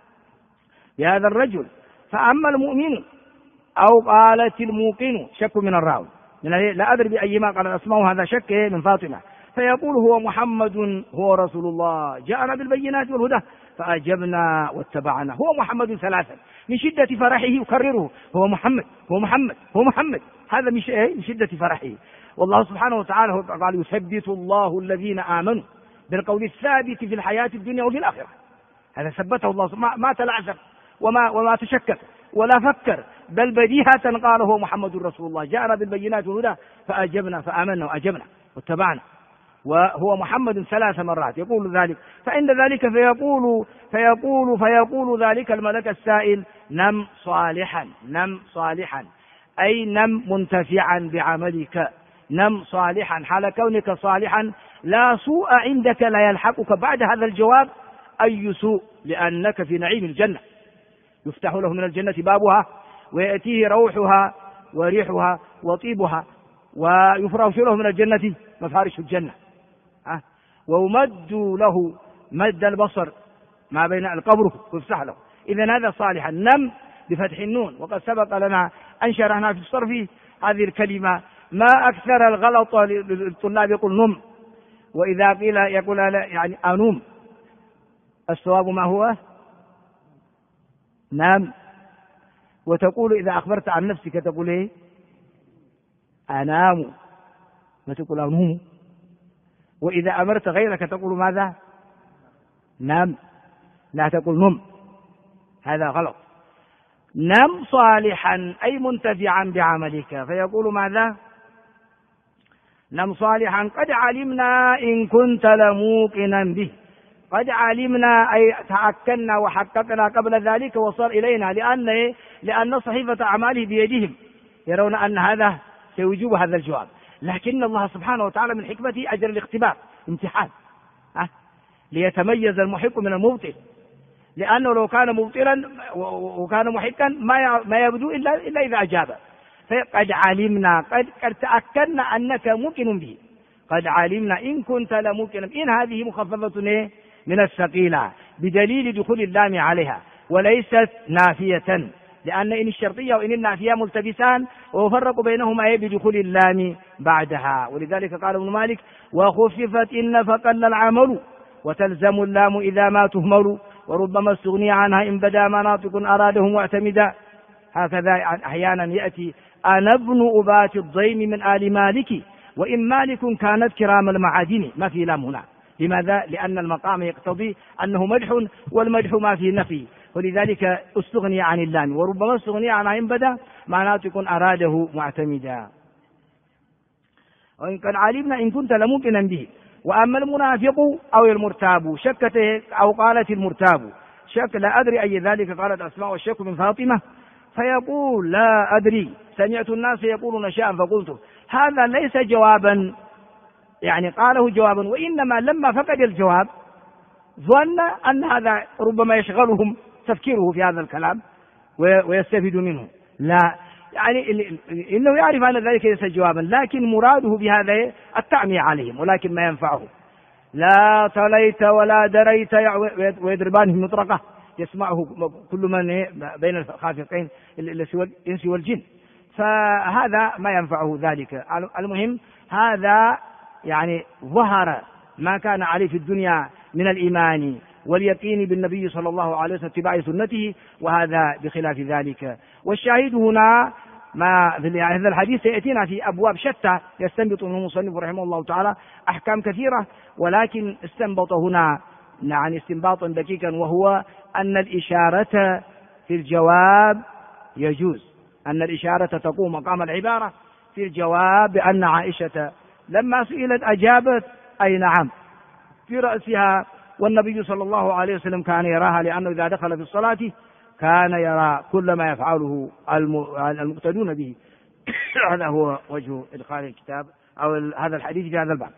S1: بهذا الرجل؟ فأما المؤمن أو قالت الموقن، شك من الراوي لا أدري بأيما قال أسمعه، هذا شك من فاطمة. فيقول هو محمد هو رسول الله جاءنا بالبينات والهدى فأجبنا واتبعنا. هو محمد ثلاثا من شدة فرحه يكرره هو محمد هو محمد هو محمد، هذا من شدة فرحه. والله سبحانه وتعالى قال يثبت الله الذين آمنوا بالقول الثابت في الحياة الدنيا وفي الآخرة. هذا ثبته الله، ما تلعثم وما تشكك ولا فكر، بل بديهة قال هو محمد رسول الله جاءنا بالبينات والهدى فأجبنا فآمنا وأجبنا واتبعنا. وهو محمد 3 مرات يقول ذلك. فعند ذلك فيقول ذلك الملك السائل نم صالحا، نم صالحا أي نم منتفعا بعملك، نم صالحا حال كونك صالحا، لا سوء عندك لا يلحقك بعد هذا الجواب أي سوء، لأنك في نعيم الجنة، يفتح له من الجنة بابها ويأتيه روحها وريحها وطيبها، ويفرش له من الجنة مفارش الجنة، ويمد له مد البصر ما بين القبر ويفتح له. إذن هذا صالحا. نم بفتح النون، وقد سبق لنا أن شرحنا في الصرف هذه الكلمة. ما أكثر الغلط للطلاب يقول نم، وإذا قيل يقول يعني أنوم. الصواب ما هو؟ نام. وتقول إذا أخبرت عن نفسك تقول إيه؟ أنام، ما تقول أنوم. وإذا أمرت غيرك تقول ماذا؟ نام، لا تقول نم، هذا غلط. نم صالحا أي منتفعا بعملك. فيقول ماذا؟ نم صالحا قد علمنا إن كنت لموقنا به. قد علمنا أي تأكدنا وحققنا قبل ذلك وصل إلينا، لأن صحيفة أعماله بيدهم، يرون أن هذا سيجيب هذا الجواب. لكن الله سبحانه وتعالى من حكمته أجر الاختبار امتحان، ليتميز المحق من المبطل، لأنه لو كان مبطلا وكان محقا ما يبدو إلا إذا أجاب. فقد علمنا قد تأكدنا أنك ممكن به، قد علمنا إن كنت لممكنا. إن هذه مخففة من الثقيلة بدليل دخول اللام عليها وليست نافية، لأن إن الشرطية وإن النافية ملتبسان ويفرق بينهما بدخول اللام بعدها. ولذلك قال ابن مالك وخففت إن فقل العمل وتلزم اللام إذا ما تهمل، وربما استغني عنها إن بدا مناطق أراده معتمدا. هكذا أحيانا يأتي أنا ابن أبات الضيم من آل مالك وإن مالك كانت كرام المعادن، ما في لام هنا. لماذا؟ لأن المقام يقتضي أنه مدح، والمدح ما فيه نفي، ولذلك استغني عن اللام، وربما استغني عنها إن بدا مناطق أراده معتمدا. وإن كان علمنا إن كنت لممكنا به. وأما المنافق أو المرتاب شكت أو قالت المرتاب شك لا أدري أي ذلك، قالت أسماء والشك من فاطمة. فيقول لا أدري، سمعت الناس يقولون شيئا فقلت. هذا ليس جوابا يعني قاله جوابا، وإنما لما فقد الجواب ظن أن هذا ربما يشغلهم تفكيره في هذا الكلام ويستفيد منه. لا، يعني إنه يعرف أن ذلك ليس جوابا، لكن مراده بهذا التعمية عليهم، ولكن ما ينفعه. لا طليت ولا دريت ويضربانه المطرقة يسمعه كل من بين الخافقين الإنس والجن، فهذا ما ينفعه ذلك. المهم هذا يعني ظهر ما كان عليه في الدنيا من الإيمان واليقين بالنبي صلى الله عليه وسلم اتباع سنته، وهذا بخلاف ذلك. والشاهد هنا ما في هذا الحديث سيأتينا في أبواب شتى يستنبط منه المصنف رحمه الله تعالى أحكام كثيرة، ولكن استنبط هنا يعني استنباطا دقيقا، وهو أن الإشارة في الجواب يجوز، أن الإشارة تقوم مقام العبارة في الجواب، بأن عائشة لما سئلت أجابت أي نعم في رأسها، والنبي صلى الله عليه وسلم كان يراها، لأنه إذا دخل في الصلاة كان يرى كل ما يفعله المقتدون به. هذا هو وجه إدخال الكتاب أو هذا الحديث في هذا الباب.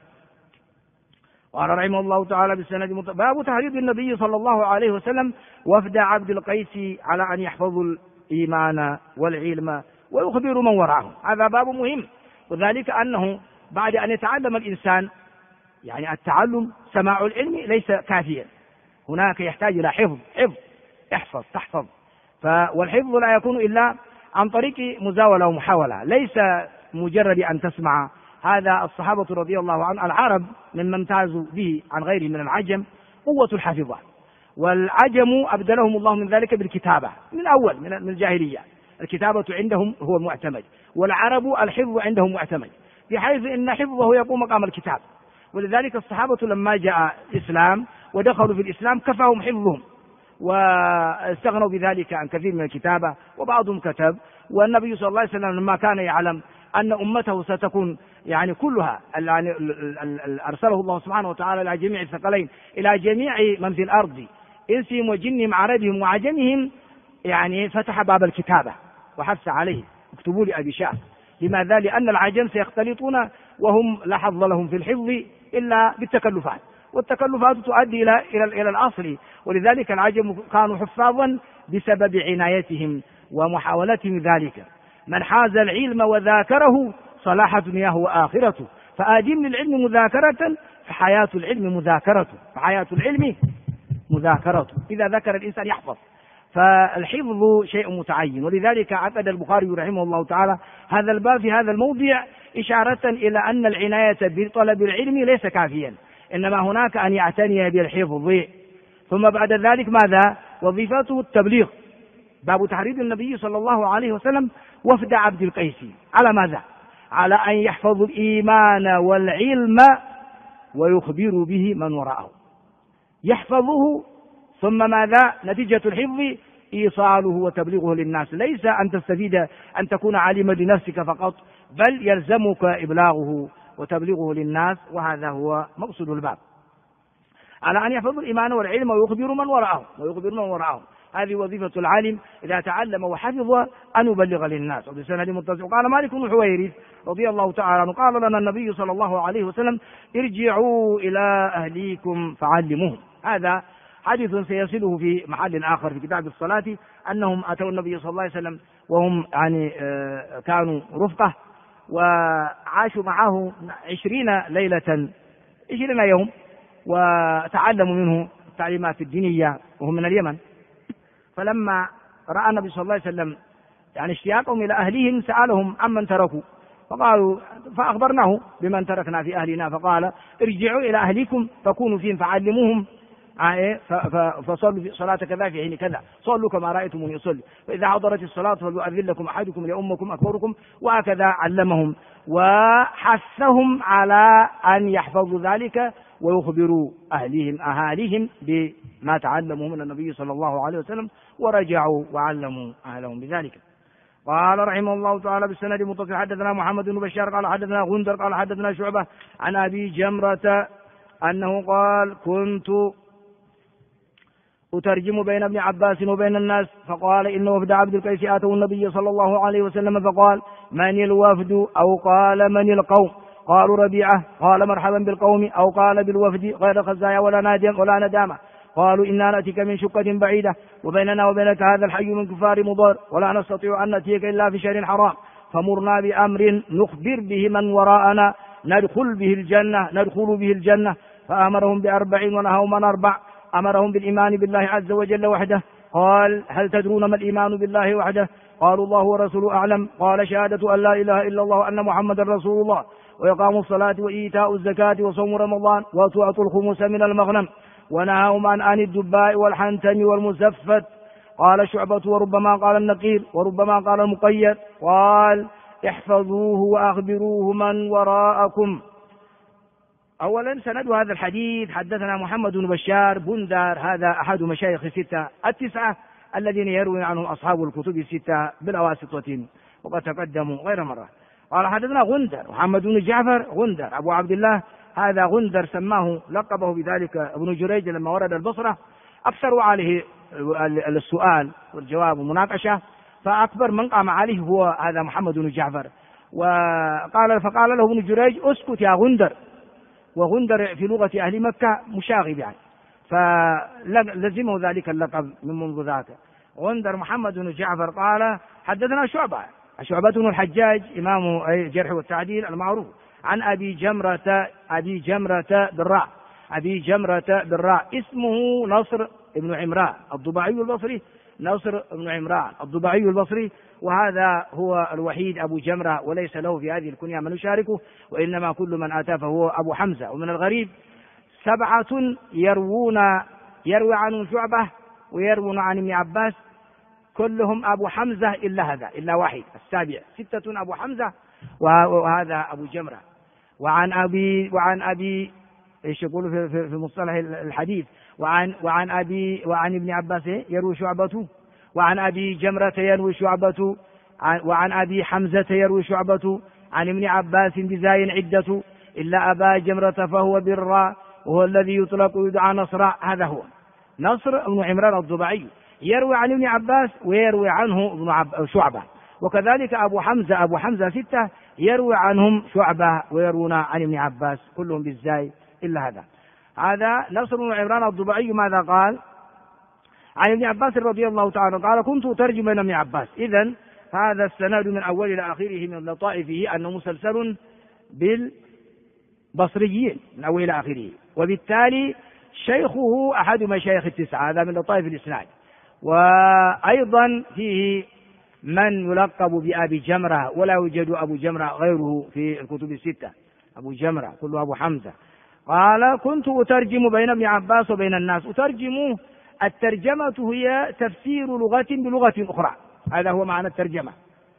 S1: قال رحمه الله تعالى بالسند باب تحريض النبي صلى الله عليه وسلم وفد عبد القيس على أن يحفظوا الإيمان والعلم ويخبروا من وراءهم. هذا باب مهم، وذلك أنه بعد أن يتعلم الإنسان، يعني التعلم سماع العلم ليس كافيا، هناك يحتاج إلى حفظ، احفظ تحفظ. والحفظ لا يكون إلا عن طريق مزاولة ومحاولة، ليس مجرد أن تسمع. هذا الصحابة رضي الله عنهم العرب ممن امتازوا به عن غيره من العجم قوة الحافظة، والعجم أبدلهم الله من ذلك بالكتابة من أول من الجاهلية، الكتابة عندهم هو المعتمد، والعرب الحفظ عندهم معتمد، بحيث إن حفظه يقوم مقام الكتاب. ولذلك الصحابة لما جاء الإسلام ودخلوا في الإسلام كفاهم حفظهم، واستغنوا بذلك عن كثير من الكتابة، وبعضهم كتب. والنبي صلى الله عليه وسلم لما كان يعلم أن أمته ستكون يعني كلها يعني أرسله الله سبحانه وتعالى إلى جميع الثقلين، إلى جميع من في الأرض إنسهم وجنهم عربهم وعجمهم، يعني فتح باب الكتابة وحث عليه اكتبوا لي أبي شاه. لماذا؟ لأن العجم سيختلطون وهم لا حظ لهم في الحفظ إلا بالتكلفات، والتكلفات تؤدي إلى الأصل. ولذلك العجم كانوا حفاظا بسبب عنايتهم ومحاولتهم ذلك. من حاز العلم وذاكره صلاح دنياه وآخرته، فآدم للعلم مذاكرة فحياة العلم مذاكرته. إذا ذكر الإنسان يحفظ، فالحفظ شيء متعين. ولذلك عقد البخاري رحمه الله تعالى هذا الباب في هذا الموضع إشارة إلى أن العناية بطلب العلم ليس كافيا، إنما هناك أن يعتني بالحفظ. ثم بعد ذلك ماذا؟ وظيفته التبليغ. باب تحريض النبي صلى الله عليه وسلم وفد عبد القيس على ماذا؟ على أن يحفظوا الإيمان والعلم ويخبروا به من وراءه. يحفظه، ثم ماذا؟ نتيجة الحفظ إيصاله وتبليغه للناس، ليس أن تستفيد أن تكون عالما لنفسك فقط، بل يلزمك إبلاغه وتبليغه للناس، وهذا هو مقصود الباب. على أن يحفظوا الإيمان والعلم ويخبروا من وراءهم. هذه وظيفة العالم إذا تعلم وحفظ أن يبلغ للناس. وبسند متصل قال مالك بن الحويرث رضي الله تعالى عنه قال لنا النبي صلى الله عليه وسلم ارجعوا إلى أهليكم فعلموهم. هذا حديث سيصله في محل آخر في كتاب الصلاة، أنهم أتوا النبي صلى الله عليه وسلم وهم يعني كانوا رفقة، وعاشوا معه 20 ليلة 20 يوم، وتعلموا منه التعليمات الدينية وهم من اليمن. فلما رأى النبي صلى الله عليه وسلم يعني اشتياقهم إلى أهليهم سألهم عمن تركوا، فأخبرناه بمن تركنا في أهلنا، فقال ارجعوا إلى أهلكم فكونوا فيهم فعلموهم فصلوا صلاة كذا في حين كذا، صلوا كما رأيتموني يصلي، فإذا حضرت الصلاة فليؤذن لكم أحدكم لأمكم أكبركم، وهكذا علمهم وحثهم على أن يحفظوا ذلك ويخبروا أهاليهم بما تعلموا من النبي صلى الله عليه وسلم، ورجعوا وعلموا أهلهم بذلك. قال رحمه الله تعالى بالسند المتصل حدثنا محمد بن بشار قال حدثنا غندر قال حدثنا شعبة عن أبي جمرة أنه قال كنت أترجم بين ابن عباس وبين الناس. فقال إن وفد عبد القيس آتوا النبي صلى الله عليه وسلم فقال من الوفد أو قال من القوم؟ قالوا ربيعة. قال مرحبا بالقوم أو قال بالوفد غير خزايا ولا ندامة. قالوا إنا نأتيك من شقة بعيدة وبيننا وبينك هذا الحي من كفار مضر ولا نستطيع أن نأتيك إلا في شهر حرام فمرنا بأمر نخبر به من وراءنا ندخل به الجنة. فأمرهم ب4 ونهوا من 4. أمرهم بالإيمان بالله عز وجل وحده. قال هل تدرون ما الإيمان بالله وحده؟ قالوا الله ورسوله أعلم. قال شهادة أن لا إله إلا الله وأن محمد رسول الله وإقام الصلاة وإيتاء الزكاة وصوم رمضان وتعطوا الخمس من المغنم ونهاهم عن الدباء والحنتم والمزفت. قال شعبة وربما قال النقير وربما قال المقيد. قال احفظوه وأخبروه من وراءكم. أولا سند هذا الحديث حدثنا محمد بن بشار بندار، هذا أحد مشايخ 6 9 الذين يروي عنهم أصحاب الكتب 6 بالأواسطة وقد تقدموا غير مرة. قال حدثنا غندر محمد بن جعفر غندر أبو عبد الله، هذا غندر سماه لقبه بذلك ابن جريج لما ورد البصرة أكثروا عليه السؤال والجواب والمناقشة، فأكبر من قام عليه هو هذا محمد بن جعفر. فقال له ابن جريج اسكت يا غندر، وغندر في لغة أهل مكة مشاغب يعني، فلزمه ذلك اللقب من منذ ذاك. غندر محمد بن جعفر قال حدثنا شعبة بن الحجاج إمام الجرح والتعديل المعروف عن أبي جمرة بالراء اسمه نصر بن عمران الضبعي البصري، وهذا هو الوحيد أبو جمرة وليس له في هذه الكنية من يشاركه، وإنما كل من أتى فهو أبو حمزة. ومن الغريب 7 يروي عنه شعبة ويروون عن ابن عباس كلهم أبو حمزة إلا واحد، السابع 6 أبو حمزة وهذا أبو جمرة. وعن أبي ايش يقول في مصطلح الحديث وعن ابن عباس يروي شعبة، وعن أبي جمرة يروي شعبة، وعن أبي حمزة يروي شعبة، عن ابن عباس بزاي عدة إلا أبا جمرة فهو بالراء وهو الذي يطلق يدعى نصر. هذا هو نصر بن عمران الضبعي يروي عن ابن عباس ويروي عنه شعبة، وكذلك أبو حمزة 6 يروي عنهم شعبة ويروون عن ابن عباس كلهم بالزاي إلا هذا نصر بن عمران الضبعي. ماذا قال؟ عن ابن عباس رضي الله تعالى قال كنت أترجم بين ابن عباس. إذن هذا السند من أول إلى آخره من لطائفه أنه مسلسل بالبصريين من أول إلى آخره، وبالتالي شيخه أحد مشايخ 9، هذا من لطائف الإسناد. وأيضا فيه من يلقب بأبي جمرة ولا يوجد أبو جمرة غيره في الكتب 6، أبو جمرة كله أبو حمزة. قال كنت أترجم بين ابن عباس وبين الناس. أترجم، الترجمة هي تفسير لغة بلغة أخرى، هذا هو معنى الترجمة.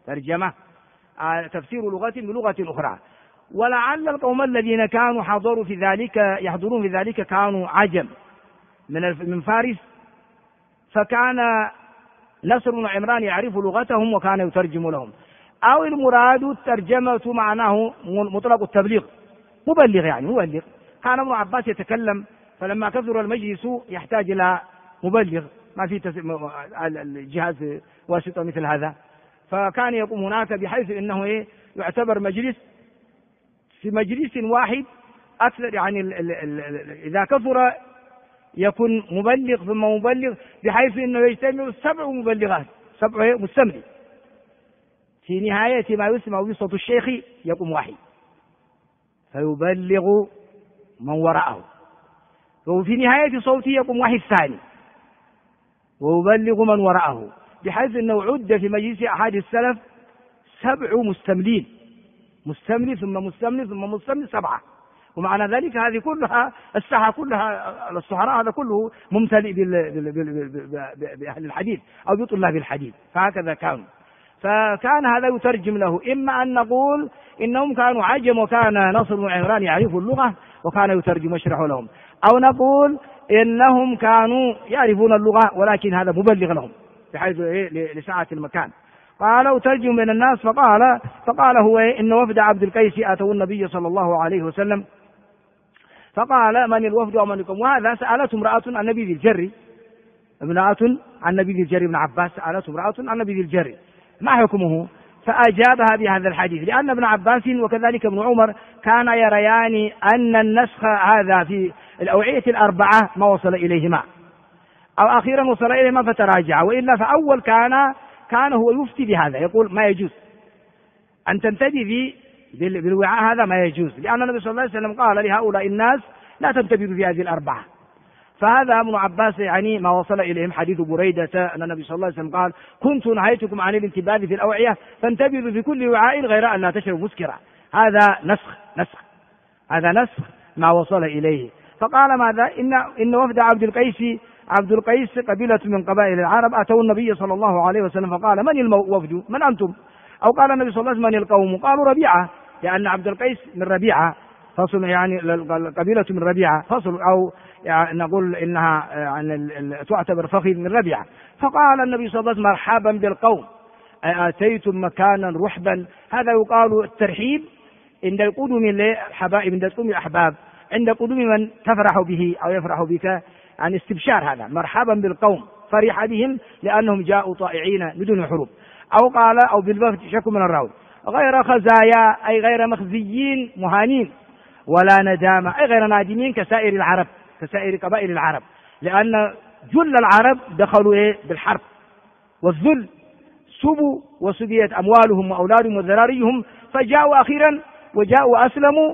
S1: تفسير لغة بلغة أخرى. ولعل القوم الذين كانوا يحضرون في ذلك كانوا عجم من فارس، فكان نصر بن عمران يعرف لغتهم وكان يترجم لهم، أو المراد الترجمة معناه مطلق التبليغ، مبلغ. كان ابن عباس يتكلم، فلما كثر المجلس يحتاج إلى مبلغ، ما في الجهاز واسطة مثل هذا، فكان يقوم هناك بحيث انه يعتبر في مجلس واحد اكثر، يعني اذا كثر يكون مبلغ ثم مبلغ، بحيث انه يجتمع 7 مبلغات، 7 مستملي. في نهاية ما يسمع بصوت الشيخ يقوم واحد فيبلغ من وراءه، وفي نهاية صوته يقوم واحد ثاني ويبلغ من وراءه، بحيث أنه عد في مجلس أحد السلف 7 مستملين، مستملي ثم مستملي ثم مستملي 7، ومعنى ذلك هذه كلها الساحة كلها الصحراء هذا كله ممتلئ بأهل الحديث أو بطلاب الحديث، فهكذا كانوا. فكان هذا يترجم له، إما أن نقول إنهم كانوا عجم وكان نصر بن عمران يعرف اللغة وكان يترجم ويشرح لهم، أو نقول إنهم كانوا يعرفون اللغة ولكن هذا مبلغ لهم بحيث لسعة المكان. قال أترجم بين الناس. فقال هو إن وفد عبد القيس أتوا النبي صلى الله عليه وسلم فقال من الوفد ومن القوم، وهذا سألته امرأة النبي ذي الجر امرأة عن نبي ذي الجري، ابن عباس سألته امرأة عن نبي ذي الجري ما حكمه؟ فأجابها بهذا الحديث، لأن ابن عباس وكذلك ابن عمر كان يريان أن النسخ هذا في الأوعية الأربعة ما وصل إليهما، أو أخيرا وصل إليهما فتراجع، وإلا فأول كان هو يفتي بهذا، يقول ما يجوز أن تنتبه بالوعاء هذا، ما يجوز، لأن النبي صلى الله عليه وسلم قال لهؤلاء الناس لا تنتبهوا في هذه الأربعة. فهذا ابن عباس يعني ما وصل إليهم حديث بريدة أن النبي صلى الله عليه وسلم قال كنت نهيتكم عن الانتباه في الأوعية فانتبهوا في كل وعاء غير أن لا تشربوا مسكرا. هذا نسخ ما وصل إليه. فقال ماذا؟ إن وفد عبد القيس قبيلة من قبائل العرب أتوا النبي صلى الله عليه وسلم فقال من الوفد؟ من أنتم؟ أو قال النبي صلى الله عليه وسلم من القوم؟ قالوا ربيعة، لأن عبد القيس من ربيعة فصل، يعني قبيلة من ربيعة فصل، أو يعني نقول إنها يعني تعتبر فخذ من ربيعة. فقال النبي صلى الله عليه وسلم مرحبا بالقوم أتيتم مكانا رحبا. هذا يقال الترحيب عند القدوم للحبائب، عند قدوم الأحباب، عند قدوم من تفرح به أو يفرح بك، عن استبشار. هذا مرحبا بالقوم، فرح بهم لأنهم جاءوا طائعين بدون حروب. أو قال أو بالوفد، شك من الراوي، غير خزايا أي غير مخزيين مهانين، ولا ندامة أي غير نادمين كسائر العرب، كسائر قبائل العرب، لأن جل العرب دخلوا بالحرب والذل، سبوا وسبيت أموالهم وأولادهم وذراريهم، فجاءوا أخيرا وجاءوا أسلموا،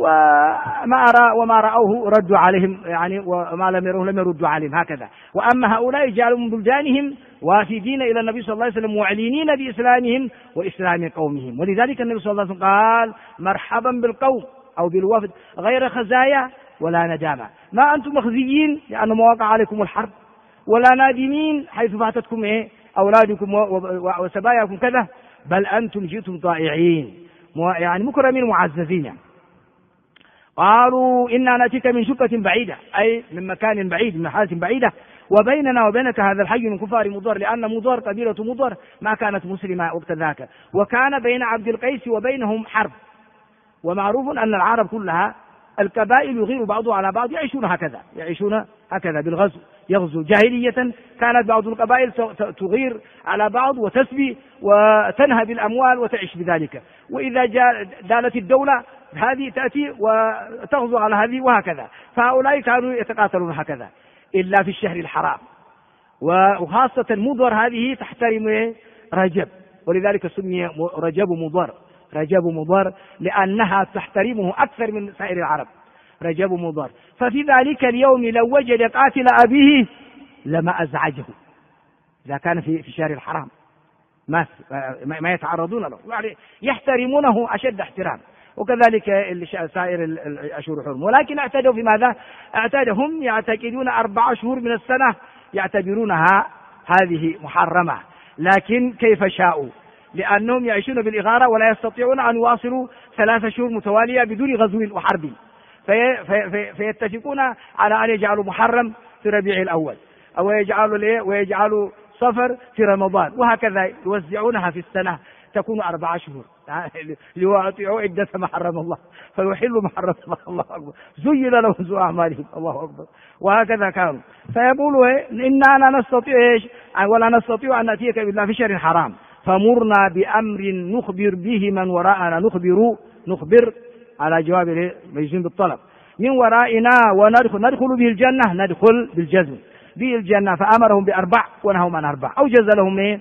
S1: وما رأوه ردوا عليهم، يعني وما لم يروه لم يردوا عليهم، هكذا. وأما هؤلاء جعلوا من بلدانهم وافدين إلى النبي صلى الله عليه وسلم معلنين بإسلامهم وإسلام قومهم، ولذلك النبي صلى الله عليه وسلم قال مرحبا بالقوم أو بالوفد غير خزايا ولا ندامة. ما أنتم مخزيين لأن مواقع عليكم الحرب، ولا نادمين حيث فاتتكم أولادكم وسباياكم كذا، بل أنتم جئتم طائعين، يعني مكرمين معززين. يعني قالوا إنا نأتيك من شقة بعيدة، أي من مكان بعيد، من حالة بعيدة، وبيننا وبينك هذا الحي من كفار مضر، لأن مضر قبيلة مضر ما كانت مسلمة وقت ذاك، وكان بين عبد القيس وبينهم حرب. ومعروف أن العرب كلها القبائل يغير بعضها على بعض، يعيشون هكذا بالغزو، يغزو. جاهلية كانت بعض القبائل تغير على بعض وتسبي وتنهب الأموال وتعيش بذلك، وإذا دالت الدولة هذه تأتي وتغزو على هذه وهكذا. فهؤلاء كانوا يتقاتلون هكذا إلا في الشهر الحرام، وخاصة مضر هذه تحترم رجب، ولذلك سمي رجب مضر لأنها تحترمه أكثر من سائر العرب، رجب مضر. ففي ذلك اليوم لو وجد قاتل أبيه لما أزعجه، إذا كان في الشهر الحرام ما يتعرضون له، يعني يحترمونه أشد احترام، وكذلك سائر الأشهر الحرم. ولكن اعتادوا في ماذا؟ هم يعتقدون 4 شهور من السنة يعتبرونها هذه محرمة، لكن كيف شاءوا، لأنهم يعيشون بالإغارة ولا يستطيعون أن يواصلوا 3 شهور متوالية بدون غزو وحرب، فيتفقون على أن يجعلوا محرم في ربيع الأول، أو ويجعلوا صفر في رمضان، وهكذا يوزعونها في السنة، تكون 4 شهور ليواطعوا عدة ما حرم الله فيحلوا ما حرم الله أكبر، زين لهم سوء أعمالهم، الله أكبر. وهكذا كانوا، فيقولوا إنا لا نستطيع ولا نستطيع أن نأتيك بالله في شهر حرام، فمرنا بأمر نخبر به من وراءنا، نخبر على جواب مجزوم بالطلب، من ورائنا وندخل به الجنة، ندخل بالجزم به الجنة. فأمرهم ب4 ونهوا عن 4، أوجز لهم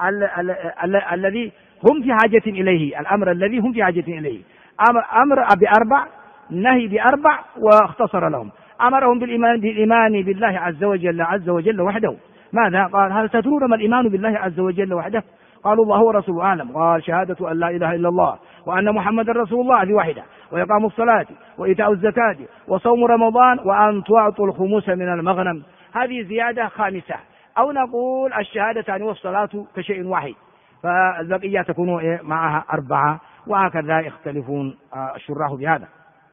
S1: الذي هم في حاجة إليه، الأمر الذي هم في حاجة إليه، أمر ب4 نهي ب4، واختصر لهم. أمرهم بالإيمان بالله عز وجل وحده. ماذا قال؟ هل تدرون ما الإيمان بالله عز وجل وحده؟ قالوا الله ورسوله أعلم. قال شهادة أن لا إله إلا الله وأن محمد رسول الله، هذه واحدة، وإقام الصلاة وإيتاء الزكاة وصوم رمضان وأن تعطوا الخمس من المغنم، هذه زيادة خامسة. أو نقول الشهادتان والصلاة كشيء واحد، فالبقية تكون معها 4، وهكذا يختلفون الشراح بهذا.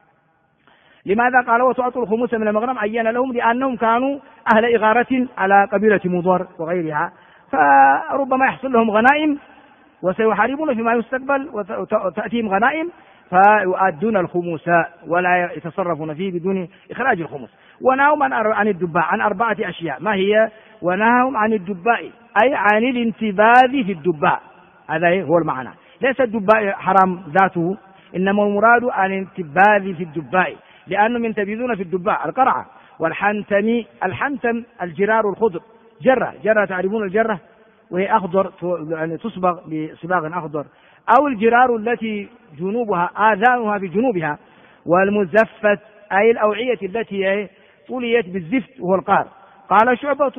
S1: لماذا قال وتعطوا الخمس من المغنم؟ عين لهم لأنهم كانوا أهل إغارة على قبيلة مضر وغيرها، فربما يحصل لهم غنائم وسيحاربون فيما يستقبل وتأتيهم غنائم، فيؤدون الخمس ولا يتصرفون فيه بدون إخراج الخمس. ونهوا عن الدباء عن 4 أشياء، ما هي؟ ونهاهم عن الدباء أي عن الانتباذ في الدباء، هذا هو المعنى. ليس الدباء حرام ذاته، إنما المراد عن الانتباذ في الدباء، لأنهم ينتبذون في الدباء القرعة. والحنتم، الحنتم الجرار الخضر، جرة تعرفون الجرة وهي أخضر يعني تصبغ بصباغ أخضر، أو الجرار التي جنوبها آذانها في جنوبها. والمزفت أي الأوعية التي طليت بالزفت وهو القار. قال شعبة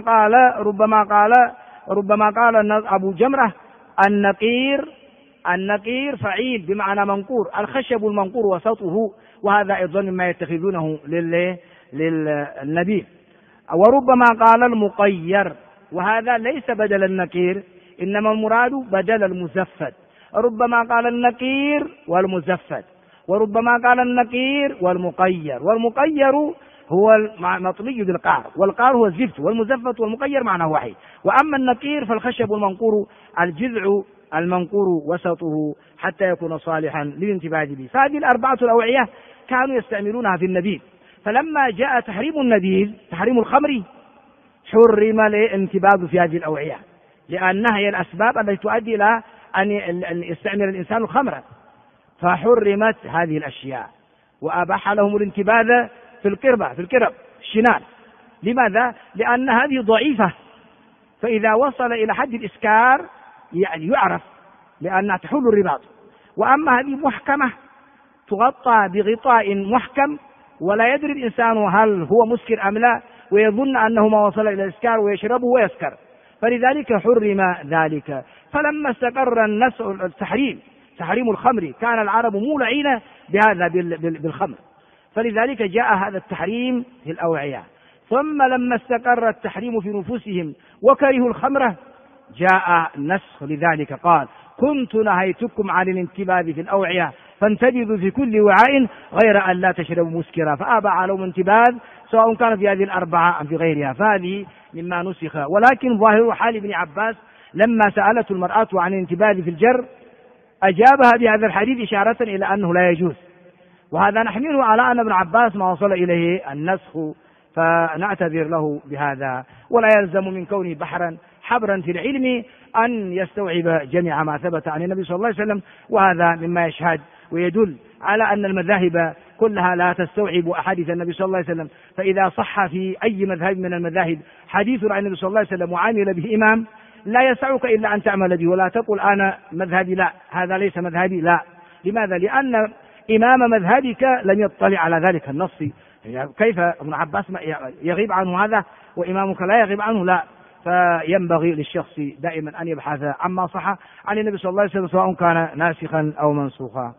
S1: ربما قال أبو جمرة النقير فعيل بمعنى منقور، الخشب المنقور وسطه، وهذا أيضا مما يتخذونه للنبيذ. وربما قال المقير، وهذا ليس بدل النقير، إنما المراد بدل المزفت. ربما قال النقير والمزفت، وربما قال النقير والمقير. والمقير هو المطلي بالقعر، والقعر هو الزفت، والمزفت والمقير معناه واحد. وأما النقير فالخشب المنقور، الجذع المنقور وسطه حتى يكون صالحا للانتباه به. فهذه الأربعة الأوعية كانوا يستعملونها في النبيذ، فلما جاء تحريم النبيذ تحريم الخمر حرم الانتباذ في هذه الأوعية، لأنها هي الأسباب التي تؤدي إلى أن يستعمل الإنسان الخمر، فحرمت هذه الأشياء وأباح لهم الانتباذ في القرب الشنان. لماذا؟ لأن هذه ضعيفة، فإذا وصل إلى حد الإسكار يعني يعرف لأنها تحل الرباط. وأما هذه محكمة تغطى بغطاء محكم ولا يدري الإنسان هل هو مسكر أم لا، ويظن أنه ما وصل إلى الإسكار ويشربه ويسكر، فلذلك حرم ذلك. فلما استقر تحريم الخمر كان العرب مولعين بهذا بالخمر، فلذلك جاء هذا التحريم في الأوعية. ثم لما استقر التحريم في نفوسهم وكرهوا الخمر جاء نسخ لذلك، قال كنت نهيتكم عن الانتباذ في الأوعية فانتبذوا في كل وعاء غير أن لا تشربوا مسكرا، فأبى عليهم انتباذ سواء كان في هذه الأربعة أم في غيرها، فهذه مما نسخ. ولكن ظاهر حال ابن عباس لما سألته المرأة عن الانتباذ في الجر أجابها بهذا الحديث إشارة إلى أنه لا يجوز، وهذا نحمله على أن ابن عباس ما وصل إليه النسخ، فنعتذر له بهذا. ولا يلزم من كونه بحرا حبرا في العلم أن يستوعب جميع ما ثبت عن النبي صلى الله عليه وسلم، وهذا مما يشهد ويدل على أن المذاهب كلها لا تستوعب أحاديث النبي صلى الله عليه وسلم. فإذا صح في أي مذهب من المذاهب حديث عن النبي صلى الله عليه وسلم وعامل به إمام لا يسعك إلا أن تعمل به، ولا تقل أنا مذهبي لا، هذا ليس مذهبي لا. لماذا؟ لأن إمام مذهبك لم يطلع على ذلك النص. كيف ابن عباس يغيب عنه هذا وإمامك لا يغيب عنه؟ لا. فينبغي للشخص دائما أن يبحث عما صح عن النبي صلى الله عليه وسلم سواء كان ناسخا أو منسوخا.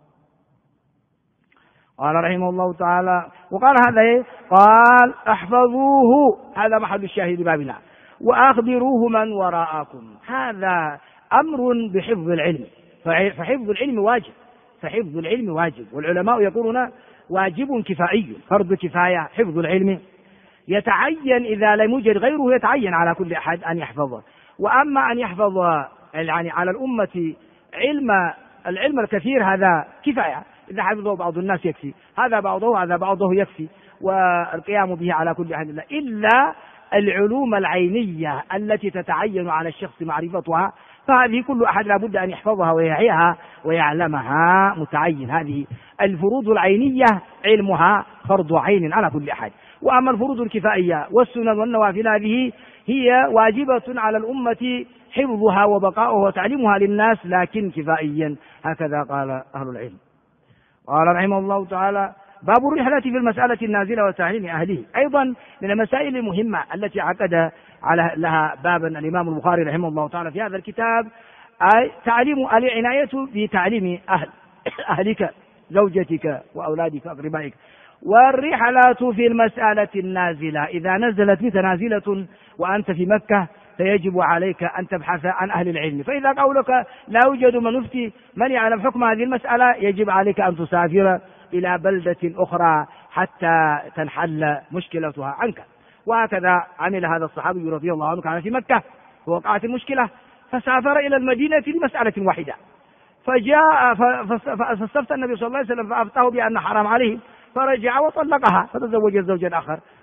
S1: قال رحمه الله تعالى، وقال هذا قال احفظوه، هذا محل الشاهد بابنا، وأخبروه من وراءكم. هذا أمر بحفظ العلم، فحفظ العلم واجب، والعلماء يقولون واجب كفائي، فرض كفاية حفظ العلم، يتعين إذا لم يوجد غيره يتعين على كل أحد أن يحفظه. وأما أن يحفظ يعني على الأمة العلم الكثير هذا كفاية، إذا حفظه بعض الناس يكفي، هذا بعضه يكفي، والقيام به على كل أحد إلا العلوم العينية التي تتعين على الشخص معرفتها، فهذه كل أحد لابد أن يحفظها ويعيها ويعلمها متعين. هذه الفروض العينية علمها فرض عين على كل أحد. وأما الفروض الكفائية والسنن والنوافل هذه هي واجبة على الأمة حفظها وبقاؤها وتعليمها للناس، لكن كفائيا، هكذا قال أهل العلم. قال رحمه الله تعالى باب الرحلة في المسألة النازلة وتعليم أهله، أيضا من المسائل المهمة التي عقد لها بابا الإمام البخاري رحمه الله تعالى في هذا الكتاب، العناية بتعليم أهلك، زوجتك وأولادك وأقربائك. والرحلة في المسألة النازلة، إذا نزلت بك نازلة وأنت في مكة فيجب عليك أن تبحث عن أهل العلم، فإذا قولك لا يوجد من يفتي من يعلم حكم هذه المسألة يجب عليك أن تسافر إلى بلدة أخرى حتى تنحل مشكلتها عنك. وهكذا عمل هذا الصحابي رضي الله عنه، كان في مكة ووقعت المشكلة فسافر إلى المدينة لمسألة واحدة، فجاء فاستفتى النبي صلى الله عليه وسلم فأفتاه بأن حرام عليه، فرجع وطلقها فتزوج زوجا آخر.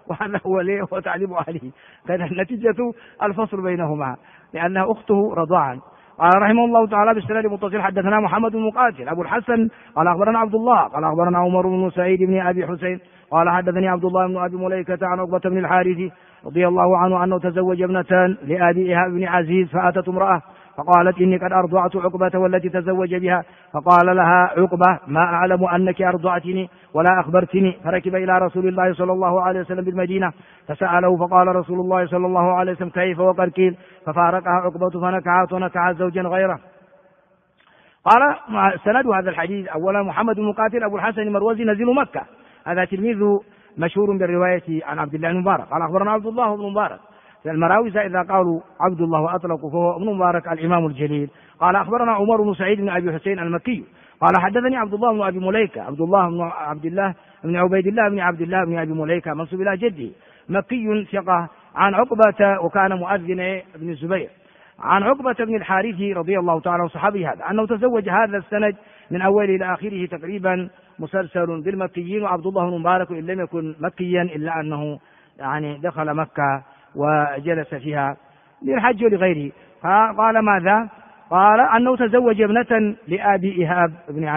S1: وهذا هو تعليم أهله، كانت نتيجة الفصل بينهما لأنها أخته رضاعا. قال رحمه الله تعالى بالسند المتصل حدثنا محمد بن مقاتل أبو الحسن قال أخبرنا عبد الله قال أخبرنا عمر بن سعيد بن أبي حسين قال حدثني عبد الله بن أبي مليكة عن عقبة بن الحارث رضي الله عنه أنه تزوج ابنتان لأبي إيهاب بن عزيز، فأتت امرأة فقالت إني قد أرضعت عقبة والتي تزوج بها، فقال لها عقبة ما أعلم أنك أرضعتني ولا أخبرتني، فركب إلى رسول الله صلى الله عليه وسلم بالمدينة فسأله فقال رسول الله صلى الله عليه وسلم كيف وقد قيل، ففارقها عقبة فنكعت ونكع زوجا غيره. قال سند هذا الحديث أولا محمد بن مقاتل أبو الحسن المروزي نزيل مكة، هذا تلميذه مشهور بالرواية عن عبد الله بن مبارك. قال أخبرنا عبد الله بن مبارك، المراوزة إذا قالوا عبد الله وأطلقوا فهو ابن مبارك الإمام الجليل. قال أخبرنا عمر بن سعيد بن أبي حسين المكي قال حدثني عبد الله بن أبي مليكة، عبد الله بن عبيد الله بن عبد الله بن أبي مليكة منسوب إلى جده، مكي ثقة، عن عقبة وكان مؤذن ابن الزبير، عن عقبة بن الحارث رضي الله تعالى وصحابه هذا أنه تزوج. هذا السند من أوله إلى آخره تقريبا مسلسل بالمكيين، وعبد الله بن مبارك إن لم يكن مكيا إلا أنه يعني دخل مكة وجلس فيها للحج ولغيره. قال ماذا؟ قال أنه تزوج ابنة لأبي إيهاب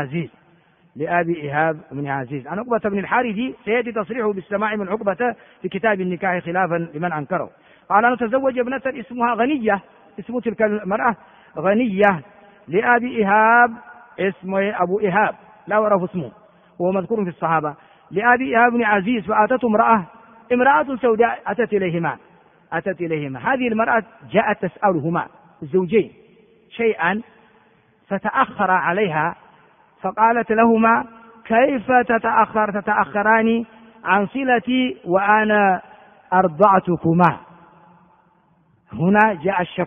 S1: بن عزيز عن عقبة بن الحارث، سيأتي تصريحه بالسماع من عقبة في كتاب النكاح خلافا لمن أنكره. قال أنه تزوج ابنة اسمها غنية، اسم تلك المرأة غنية، لأبي إيهاب اسمه أبو إيهاب لا أعرف اسمه وهو مذكور في الصحابة، لأبي إيهاب بن عزيز، فأتته امرأة سوداء أتت إليهما. هذه المرأة جاءت تسألهما الزوجين شيئا فتأخر عليها، فقالت لهما كيف تتأخران عن صلتي وأنا أرضعتكما. هنا جاء الشك،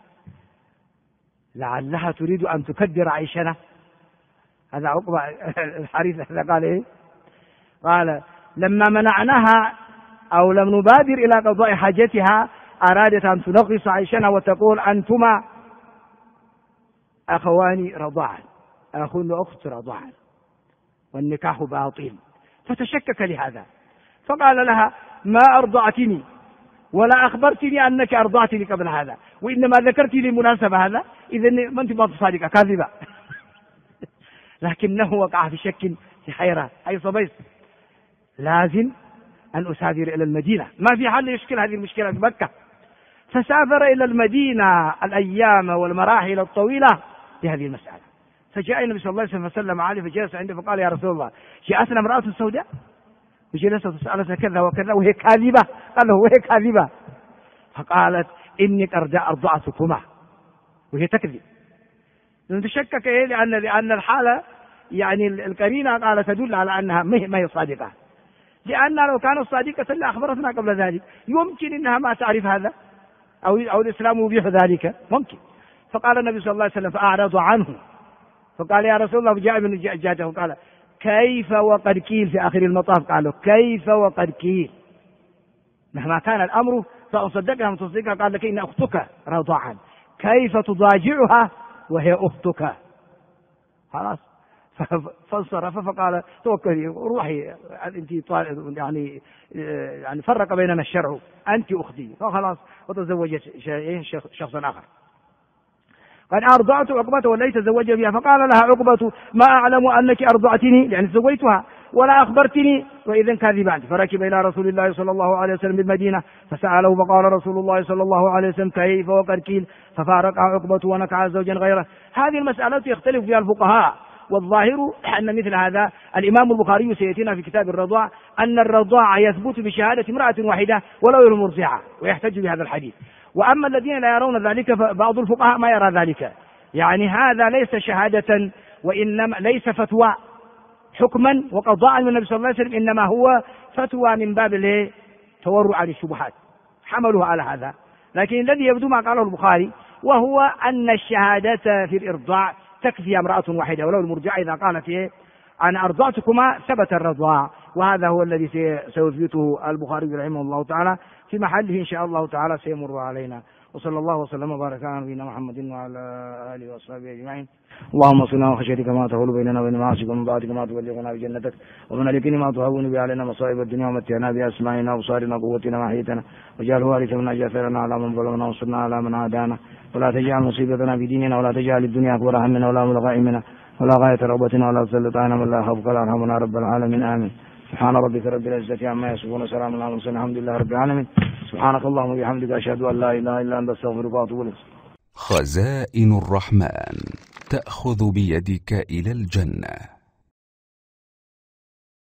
S1: لعلها تريد أن تكدر عيشنا. هذا عقبة الحارث قال إيه؟ قال لما منعناها أو لم نبادر إلى قضاء حاجتها أرادت أن تنقص عيشنا وتقول أنتما أخواني رضاعا، أخ وأخت رضاعا والنكاح باطل، فتشكك لهذا فقال لها ما أرضعتني ولا أخبرتني أنك أرضعتني قبل هذا، وإنما ذكرت لي مناسبة هذا، إذن ما أنت صادقة كاذبة. لكنه وقع في شك في حيرة، أي صبيت لازم أن أسافر إلى المدينة، ما في حل يشكل هذه المشكلة في مكة. فسافر إلى المدينة الأيام والمراحل الطويلة بهذه المسألة، فجاء النبي صلى الله عليه وسلم فسلم عليه فجلس عنده فقال يا رسول الله جاءتنا امرأة سوداء وجلست تسألها كذا وكذا وهي كاذبة، قال له وهي كاذبة، فقالت إني أرضعتكما وهي تكذب. تشكك إيه؟ لأن الحالة يعني القرينة قال تدل على أنها ما هي صادقة، لأن لو كانت صادقة لأخبرتنا قبل ذلك، يمكن أنها ما تعرف هذا أو الإسلام يبيح ذلك ممكن. فقال النبي صلى الله عليه وسلم فأعرض عنه، فقال يا رسول الله، جاء ابن جاده وقال كيف وقد قيل في آخر المطاف، قالوا كيف وقد قيل، مهما كان الأمر فأصدقها من تصديقها، قال لك إن أختك رضاعا، كيف تضاجعها وهي أختك؟ خلاص فانصرف فقال توكلي روحي انت يعني فرق بيننا الشرع، انت اختي، فخلاص وتزوجت شخصا اخر. قد ارضعت عقبة والتي تزوج بها، فقال لها عقبة ما اعلم انك ارضعتني، يعني زوجتها، ولا اخبرتني، واذا كاذبان. فركب الى رسول الله صلى الله عليه وسلم بالمدينة فسأله، فقال رسول الله صلى الله عليه وسلم كيف وقد قيل، ففارقها عقبة ونكع زوجا غيره. هذه المسألة يختلف فيها الفقهاء، والظاهر أن مثل هذا الإمام البخاري سيأتينا في كتاب الرضاع أن الرضاع يثبت بشهادة امرأة واحدة ولو المرضعة، ويحتج بهذا الحديث. وأما الذين لا يرون ذلك فبعض الفقهاء ما يرى ذلك، يعني هذا ليس شهادة وإنما ليس فتوى حكما وقضاء من النبي صلى الله عليه وسلم، إنما هو فتوى من باب التورع عن الشبهات، حملها على هذا. لكن الذي يبدو ما قاله البخاري وهو أن الشهادة في الإرضاع تكفي امرأة واحدة ولو المرجعة، إذا قالت أنا أرضعتكما ثبت الرضاع، وهذا هو الذي سيثبته البخاري رحمه الله تعالى في محله إن شاء الله تعالى سيمر علينا. وصلى الله وسلم وبارك على نبينا محمد وعلى آله وصحبه أجمعين. اللهم صل على خشيتك ما تحول بيننا وبين معاصيك، ومن طاعتك ما تبلغنا بجنتك، ومن اليقين ما تهون به علينا مصائب الدنيا، ومتعنا بأسماعنا وأبصارنا وقوتنا وأحييتنا، واجعله وارثا منا، اجعل ثأرنا على من ظلمنا، وانصرنا على من عادانا، ولا تجعل مصيبتنا في ديننا، ولا تجعل الدنيا أكبر همنا ولا مبلغ علمنا ولا غاية رغبتنا، ولا تسلط علينا من لا يخافك ولا يرحمنا رب العالمين. آمين. سبحان ربك رب العزة عما يصفون، وسلام على المرسلين، الحمد لله رب العالمين. سبحانك اللهم وبحمدك، أشهد أن لا إله إلا أنت، أستغفرك وأتوب إليك.
S2: خزائن الرحمن تأخذ بيدك إلى الجنة.